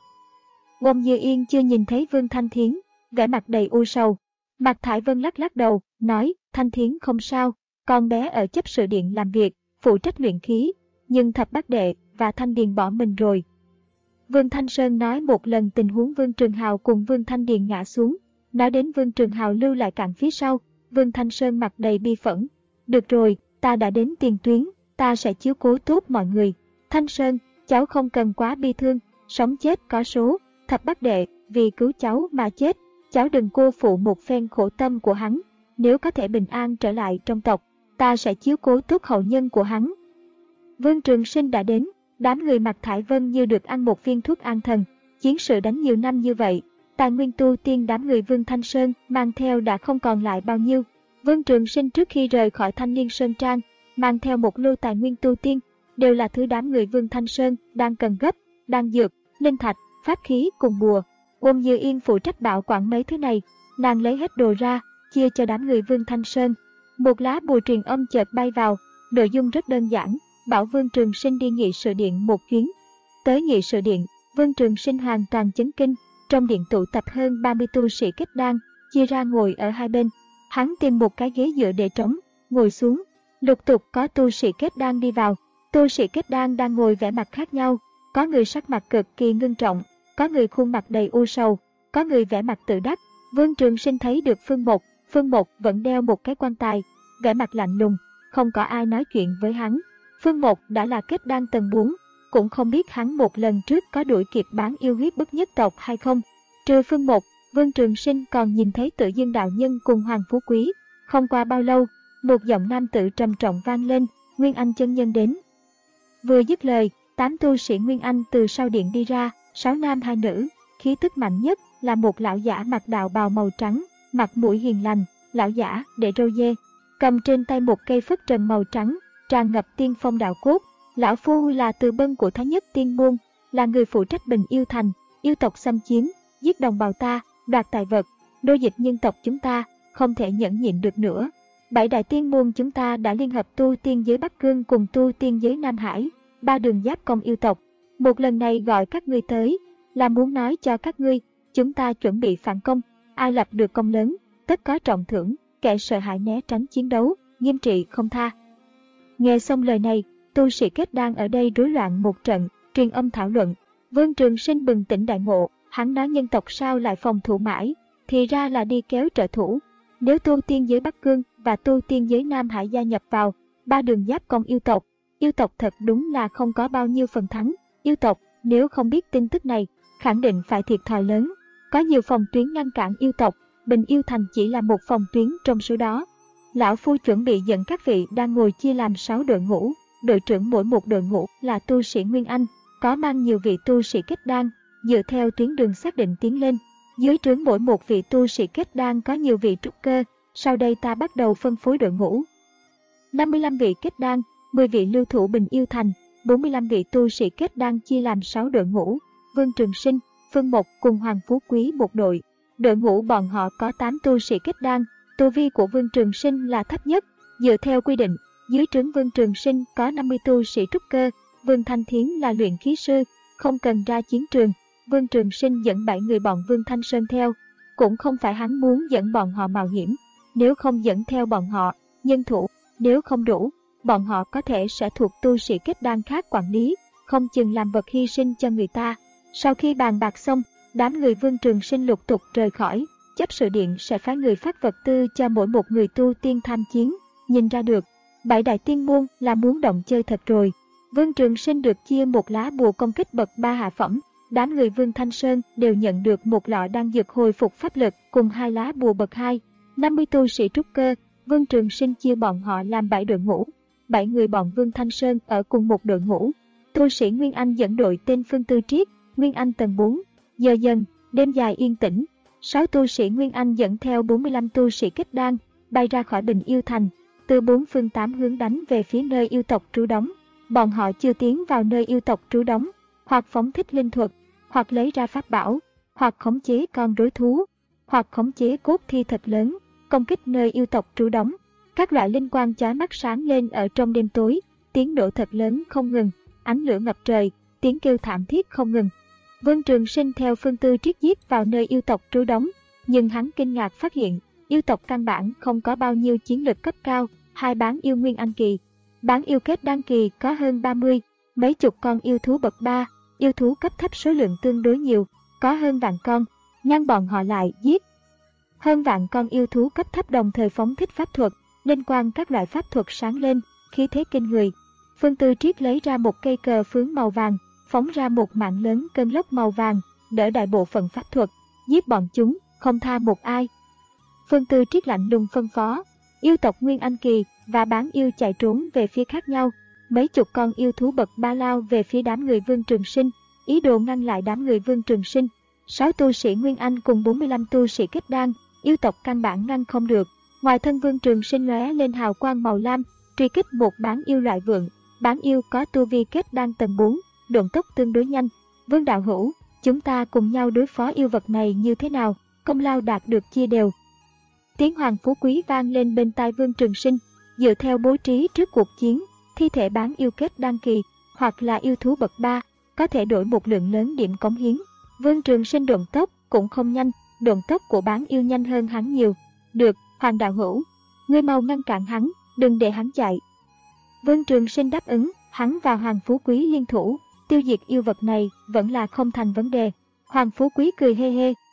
Ôn Như Yên chưa nhìn thấy Vương Thanh Thiến, vẻ mặt đầy u sầu. Mạc Thải Vân lắc lắc đầu, nói, Thanh Thiến không sao, con bé ở chấp sự điện làm việc, phụ trách luyện khí, nhưng Thập Bát Đệ và Thanh Điền bỏ mình rồi. Vương Thanh Sơn nói một lần tình huống Vương Trường Hào cùng Vương Thanh Điền ngã xuống, nói đến Vương Trường Hào lưu lại cạn phía sau, Vương Thanh Sơn mặt đầy bi phẫn. Được rồi, ta đã đến tiền tuyến, ta sẽ chiếu cố tốt mọi người. Thanh Sơn, cháu không cần quá bi thương, sống chết có số, Thập Bát Đệ vì cứu cháu mà chết, cháu đừng cô phụ một phen khổ tâm của hắn. Nếu có thể bình an trở lại trong tộc, ta sẽ chiếu cố tốt hậu nhân của hắn. Vương Trường Sinh đã đến, đám người Mạc Thải Vân như được ăn một viên thuốc an thần. Chiến sự đánh nhiều năm như vậy, tài nguyên tu tiên đám người Vương Thanh Sơn mang theo đã không còn lại bao nhiêu. Vương Trường Sinh trước khi rời khỏi Thanh Niên Sơn Trang, mang theo một lô tài nguyên tu tiên, đều là thứ đám người Vương Thanh Sơn đang cần gấp, đan dược, linh thạch, pháp khí cùng bùa. Ôn Như Yên phụ trách bảo quản mấy thứ này, nàng lấy hết đồ ra, chia cho đám người Vương Thanh Sơn. Một lá bùa truyền âm chợt bay vào, nội dung rất đơn giản, bảo Vương Trường Sinh đi nghị sự điện một chuyến. Tới nghị sự điện, Vương Trường Sinh hoàn toàn chấn kinh, trong điện tụ tập hơn ba mươi tu sĩ kết đan, chia ra ngồi ở hai bên. Hắn tìm một cái ghế dựa để trống, ngồi xuống, lục tục có tu sĩ kết đan đi vào. Tu sĩ kết đan đang ngồi vẻ mặt khác nhau, có người sắc mặt cực kỳ ngưng trọng, có người khuôn mặt đầy u sầu, Có người vẻ mặt tự đắc. Vương Trường Sinh thấy được Phương Một, Phương Một vẫn đeo một cái quan tài, vẻ mặt lạnh lùng, không có ai nói chuyện với hắn. Phương Một đã là kết đan tầng bốn, cũng không biết hắn một lần trước có đuổi kịp bán yêu huyết bức nhất tộc hay không. Trừ Phương Một, Vương Trường Sinh còn nhìn thấy Tự Dương đạo nhân cùng Hoàng Phú Quý. Không qua bao lâu, một giọng nam tử trầm trọng vang lên, Nguyên Anh chân nhân đến. Vừa dứt lời, tám tu sĩ Nguyên Anh từ sau điện đi ra, sáu nam hai nữ, khí tức mạnh nhất là một lão giả mặc đạo bào màu trắng, mặt mũi hiền lành, lão giả để râu dê, cầm trên tay một cây phất trần màu trắng, tràn ngập tiên phong đạo cốt. Lão phu là Từ Bân của Thái Nhất Tiên môn, là người phụ trách Bình Yêu Thành, yêu tộc xâm chiếm, giết đồng bào ta, đoạt tài vật, nô dịch nhân tộc chúng ta, không thể nhẫn nhịn được nữa. Bảy đại tiên môn chúng ta đã liên hợp tu tiên giới Bắc Cương cùng tu tiên giới Nam Hải, ba đường giáp công yêu tộc. Một lần này gọi các ngươi tới, là muốn nói cho các ngươi, chúng ta chuẩn bị phản công, ai lập được công lớn, tất có trọng thưởng, kẻ sợ hãi né tránh chiến đấu, nghiêm trị không tha. Nghe xong lời này, tu sĩ kết đan ở đây rối loạn một trận, truyền âm thảo luận. Vương Trường Sinh bừng tỉnh đại ngộ, hắn nói nhân tộc sao lại phòng thủ mãi, thì ra là đi kéo trợ thủ. Nếu tu tiên giới Bắc Cương và tu tiên giới Nam Hải gia nhập vào ba đường giáp công yêu tộc, yêu tộc thật đúng là không có bao nhiêu phần thắng. Yêu tộc nếu không biết tin tức này, khẳng định phải thiệt thòi lớn. Có nhiều phòng tuyến ngăn cản yêu tộc, Bình Yêu Thành chỉ là một phòng tuyến trong số đó. Lão phu chuẩn bị dẫn các vị đang ngồi chia làm sáu đội ngũ, đội trưởng mỗi một đội ngũ là tu sĩ Nguyên Anh, có mang nhiều vị tu sĩ kết đan, dựa theo tuyến đường xác định tiến lên. Dưới trướng mỗi một vị tu sĩ kết đan có nhiều vị trúc cơ, sau đây ta bắt đầu phân phối đội ngũ. năm mươi lăm vị kết đan, mười vị lưu thủ Bình Yêu Thành, bốn mươi lăm vị tu sĩ kết đan chia làm sáu đội ngũ. Vương Trường Sinh, Phương Một cùng Hoàng Phú Quý một đội. Đội ngũ bọn họ có tám tu sĩ kết đan, tu vi của Vương Trường Sinh là thấp nhất. Dựa theo quy định, dưới trướng Vương Trường Sinh có năm mươi tu sĩ trúc cơ, Vương Thanh Thiến là luyện khí sư, không cần ra chiến trường. Vương Trường Sinh dẫn bảy người bọn Vương Thanh Sơn theo, cũng không phải hắn muốn dẫn bọn họ mạo hiểm. Nếu không dẫn theo bọn họ, nhân thủ, nếu không đủ, bọn họ có thể sẽ thuộc tu sĩ kết đan khác quản lý, không chừng làm vật hy sinh cho người ta. Sau khi bàn bạc xong, đám người Vương Trường Sinh lục tục rời khỏi, chấp sự điện sẽ phái người phát vật tư cho mỗi một người tu tiên tham chiến. Nhìn ra được, bảy đại tiên môn là muốn động chơi thật rồi. Vương Trường Sinh được chia một lá bùa công kích bậc ba hạ phẩm. Đám người Vương Thanh Sơn đều nhận được một lọ đan dược hồi phục pháp lực cùng hai lá bùa bậc hai. năm mươi tu sĩ trúc cơ, Vương Trường Sinh chia bọn họ làm bảy đội ngũ. bảy người bọn Vương Thanh Sơn ở cùng một đội ngũ. Tu sĩ Nguyên Anh dẫn đội tên Phương Tư Triết, Nguyên Anh tầng bốn. Giờ dần, đêm dài yên tĩnh, sáu tu sĩ Nguyên Anh dẫn theo bốn mươi lăm tu sĩ kết đan, bay ra khỏi Bình Yêu Thành, từ bốn phương tám hướng đánh về phía nơi yêu tộc trú đóng. Bọn họ chưa tiến vào nơi yêu tộc trú đóng, hoặc phóng thích linh thuật, hoặc lấy ra pháp bảo, hoặc khống chế con rối thú, hoặc khống chế cốt thi thật lớn, công kích nơi yêu tộc trú đóng. Các loại linh quang chói mắt sáng lên ở trong đêm tối, tiếng nổ thật lớn không ngừng, ánh lửa ngập trời, tiếng kêu thảm thiết không ngừng. Vương Trường Sinh theo Phương Tư Triết giết vào nơi yêu tộc trú đóng, nhưng hắn kinh ngạc phát hiện, yêu tộc căn bản không có bao nhiêu chiến lực cấp cao, hai bán yêu Nguyên Anh kỳ, bán yêu kết đan kỳ có hơn ba mươi, mấy chục con yêu thú bậc ba, yêu thú cấp thấp số lượng tương đối nhiều, có hơn vạn con, ngăn bọn họ lại giết. Hơn vạn con yêu thú cấp thấp đồng thời phóng thích pháp thuật, linh quang các loại pháp thuật sáng lên, khí thế kinh người. Phương Tư Triết lấy ra một cây cờ phướng màu vàng, phóng ra một mạng lớn cơn lốc màu vàng, đỡ đại bộ phận pháp thuật, giết bọn chúng, không tha một ai. Phương Tư Triết lạnh lùng phân phó, yêu tộc Nguyên Anh kỳ và bán yêu chạy trốn về phía khác nhau. Mấy chục con yêu thú bậc ba lao về phía đám người Vương Trường Sinh, ý đồ ngăn lại đám người Vương Trường Sinh. Sáu tu sĩ Nguyên Anh cùng bốn mươi lăm tu sĩ kết đan, yêu tộc căn bản ngăn không được. Ngoài thân Vương Trường Sinh lóe lên hào quang màu lam, truy kích một bán yêu loại vượn. Bán yêu có tu vi kết đan tầng bốn, độn tốc tương đối nhanh. Vương đạo hữu, chúng ta cùng nhau đối phó yêu vật này như thế nào? Công lao đạt được chia đều. Tiếng Hoàng Phú Quý vang lên bên tai Vương Trường Sinh. Dựa theo bố trí trước cuộc chiến, thi thể bán yêu kết đan kỳ hoặc là yêu thú bậc ba có thể đổi một lượng lớn điểm cống hiến. Vương Trường Sinh độn tốc cũng không nhanh, độn tốc của bán yêu nhanh hơn hắn nhiều. Được, Hoàng đạo hữu, ngươi mau ngăn cản hắn, đừng để hắn chạy. Vương Trường Sinh đáp ứng, hắn và Hoàng Phú Quý liên thủ, tiêu diệt yêu vật này vẫn là không thành vấn đề. Hoàng Phú Quý cười hê hê,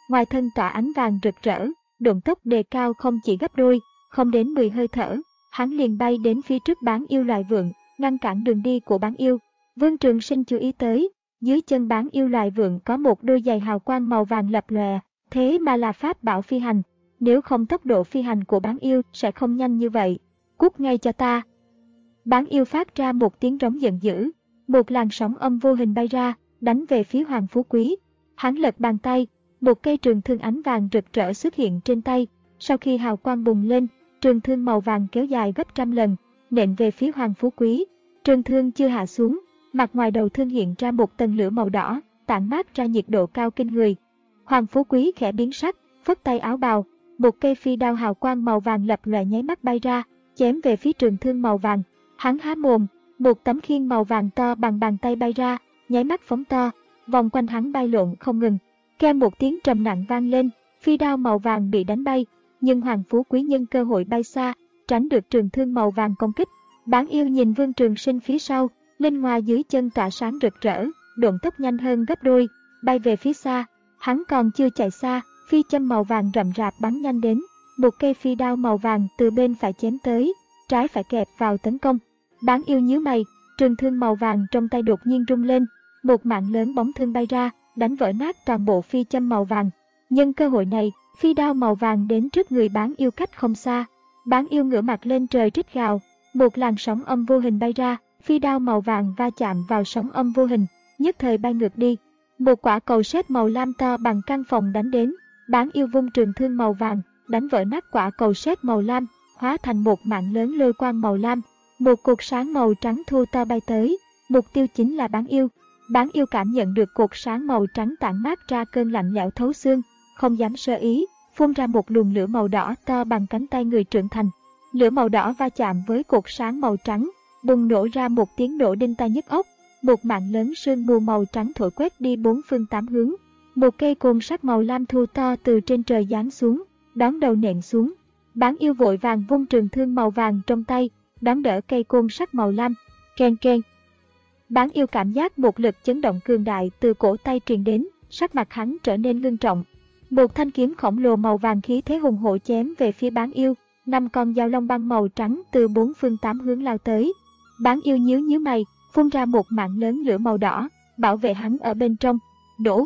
ngoài thân tỏa ánh vàng rực rỡ, độ tốc đề cao không chỉ gấp đôi, không đến mười hơi thở, hắn liền bay đến phía trước Bán Yêu Loài Vượn, ngăn cản đường đi của Bán Yêu. Vương Trường Sinh chú ý tới, dưới chân Bán Yêu Loài Vượn có một đôi giày hào quang màu vàng lập lòe, thế mà là pháp bảo phi hành, nếu không tốc độ phi hành của Bán Yêu sẽ không nhanh như vậy. Cút ngay cho ta! Bán Yêu phát ra một tiếng rống giận dữ, một làn sóng âm vô hình bay ra, đánh về phía Hoàng Phú Quý. Hắn lật bàn tay, một cây trường thương ánh vàng rực rỡ xuất hiện trên tay, sau khi hào quang bùng lên, trường thương màu vàng kéo dài gấp trăm lần, nện về phía Hoàng Phú Quý. Trường thương chưa hạ xuống, mặt ngoài đầu thương hiện ra một tầng lửa màu đỏ, tản mát ra nhiệt độ cao kinh người. Hoàng Phú Quý khẽ biến sắc, phất tay áo bào, một cây phi đao hào quang màu vàng lập lòe nháy mắt bay ra, chém về phía trường thương màu vàng. Hắn há mồm, một tấm khiên màu vàng to bằng bàn tay bay ra, nháy mắt phóng to, vòng quanh hắn bay lộn không ngừng. Kêu một tiếng trầm nặng vang lên, phi đao màu vàng bị đánh bay, nhưng Hoàng Phú Quý nhân cơ hội bay xa, tránh được trường thương màu vàng công kích. Bán Yêu nhìn Vương Trường Sinh phía sau, linh hoa dưới chân tỏa sáng rực rỡ, độn tốc nhanh hơn gấp đôi, bay về phía xa. Hắn còn chưa chạy xa, phi châm màu vàng rậm rạp bắn nhanh đến, một cây phi đao màu vàng từ bên phải chém tới, trái phải kẹp vào tấn công. Bán Yêu nhíu mày, trường thương màu vàng trong tay đột nhiên rung lên, một mạng lớn bóng thương bay ra, đánh vỡ nát toàn bộ phi châm màu vàng. Nhân cơ hội này, phi đao màu vàng đến trước người Bán Yêu cách không xa. Bán Yêu ngửa mặt lên trời rít gào, một làn sóng âm vô hình bay ra, phi đao màu vàng va chạm vào sóng âm vô hình, nhất thời bay ngược đi. Một quả cầu sét màu lam to bằng căn phòng đánh đến, Bán Yêu vung trường thương màu vàng, đánh vỡ nát quả cầu sét màu lam, hóa thành một mạng lớn lôi quang màu lam. Một cột sáng màu trắng thô to bay tới, mục tiêu chính là Bán Yêu. Bán Yêu cảm nhận được cột sáng màu trắng tản mát ra cơn lạnh lẽo thấu xương, không dám sơ ý, phun ra một luồng lửa màu đỏ to bằng cánh tay người trưởng thành. Lửa màu đỏ va chạm với cột sáng màu trắng, bùng nổ ra một tiếng nổ đinh tai nhức óc, một mạng lớn sương mù màu trắng thổi quét đi bốn phương tám hướng. Một cây côn sắt màu lam thô to từ trên trời giáng xuống, đón đầu nện xuống. Bán Yêu vội vàng vung trường thương màu vàng trong tay, đón đỡ cây côn sắt màu lam. Keng keng. Bán Yêu cảm giác một lực chấn động cường đại từ cổ tay truyền đến, sắc mặt hắn trở nên ngưng trọng. Một thanh kiếm khổng lồ màu vàng khí thế hùng hổ chém về phía Bán Yêu, năm con dao long băng màu trắng từ bốn phương tám hướng lao tới. Bán Yêu nhíu nhíu mày, phun ra một mạng lớn lửa màu đỏ, bảo vệ hắn ở bên trong. Nổ.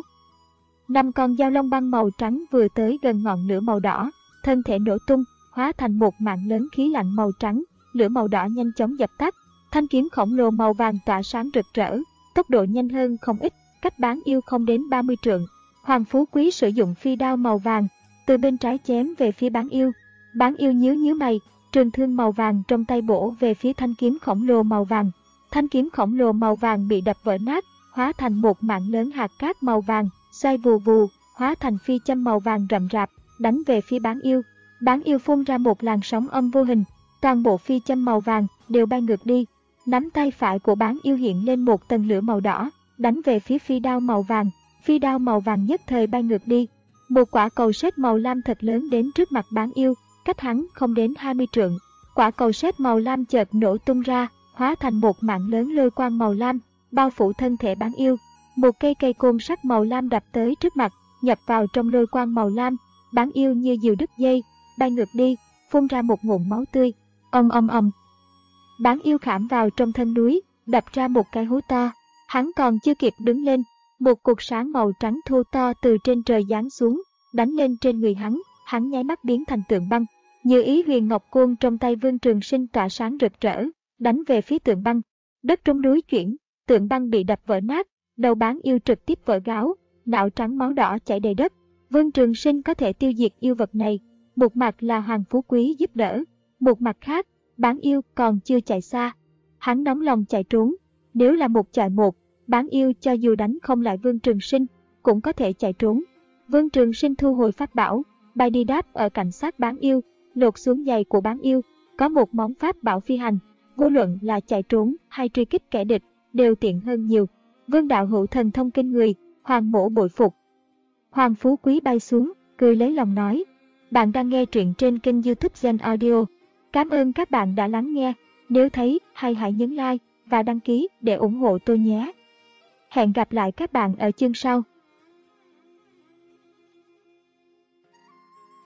Năm con dao long băng màu trắng vừa tới gần ngọn lửa màu đỏ, thân thể nổ tung, hóa thành một mạng lớn khí lạnh màu trắng, lửa màu đỏ nhanh chóng dập tắt. Thanh kiếm khổng lồ màu vàng tỏa sáng rực rỡ, tốc độ nhanh hơn không ít, cách Bán Yêu không đến ba mươi trượng. Hoàng Phú Quý sử dụng phi đao màu vàng, từ bên trái chém về phía Bán Yêu. Bán Yêu nhíu nhíu mày, trường thương màu vàng trong tay bổ về phía thanh kiếm khổng lồ màu vàng. Thanh kiếm khổng lồ màu vàng bị đập vỡ nát, hóa thành một mạng lớn hạt cát màu vàng, xoay vù vù, hóa thành phi châm màu vàng rậm rạp, đánh về phía Bán Yêu. Bán Yêu phun ra một làn sóng âm vô hình, toàn bộ phi châm màu vàng đều bay ngược đi. Nắm tay phải của Bán Yêu hiện lên một tầng lửa màu đỏ, đánh về phía phi đao màu vàng. Phi đao màu vàng nhất thời bay ngược đi. Một quả cầu sét màu lam thật lớn đến trước mặt Bán Yêu, cách hắn không đến hai mươi trượng. Quả cầu sét màu lam chợt nổ tung ra, hóa thành một mạng lớn lôi quang màu lam, bao phủ thân thể Bán Yêu. Một cây cây côn sắt màu lam đập tới trước mặt, nhập vào trong lôi quang màu lam. Bán Yêu như diều đứt dây, bay ngược đi, phun ra một ngụm máu tươi. Ầm ầm ầm. Bán Yêu khảm vào trong thân núi, đập ra một cái hố to. Hắn còn chưa kịp đứng lên, một cột sáng màu trắng thô to từ trên trời giáng xuống, đánh lên trên người hắn. Hắn nháy mắt biến thành tượng băng. Như ý huyền ngọc côn trong tay Vương Trường Sinh tỏa sáng rực rỡ, đánh về phía tượng băng. Đất trong núi chuyển, tượng băng bị đập vỡ nát, đầu Bán Yêu trực tiếp vỡ gáo, não trắng máu đỏ chảy đầy đất. Vương Trường Sinh có thể tiêu diệt yêu vật này, một mặt là Hoàng Phú Quý giúp đỡ, một mặt khác, Bán Yêu còn chưa chạy xa. Hắn nóng lòng chạy trốn, nếu là một chạy một, Bán Yêu cho dù đánh không lại Vương Trường Sinh, cũng có thể chạy trốn. Vương Trường Sinh thu hồi pháp bảo, bay đi đáp ở cạnh xác Bán Yêu, lột xuống giày của Bán Yêu, có một món pháp bảo phi hành, vô luận là chạy trốn hay truy kích kẻ địch, đều tiện hơn nhiều. Vương đạo hữu thần thông kinh người, Hoàng mỗ bội phục. Hoàng Phú Quý bay xuống, cười lấy lòng nói. Bạn đang nghe truyện trên kênh YouTube Gen Audio. Cảm ơn các bạn đã lắng nghe. Nếu thấy hay hãy nhấn like và đăng ký để ủng hộ tôi nhé. Hẹn gặp lại các bạn ở chương sau.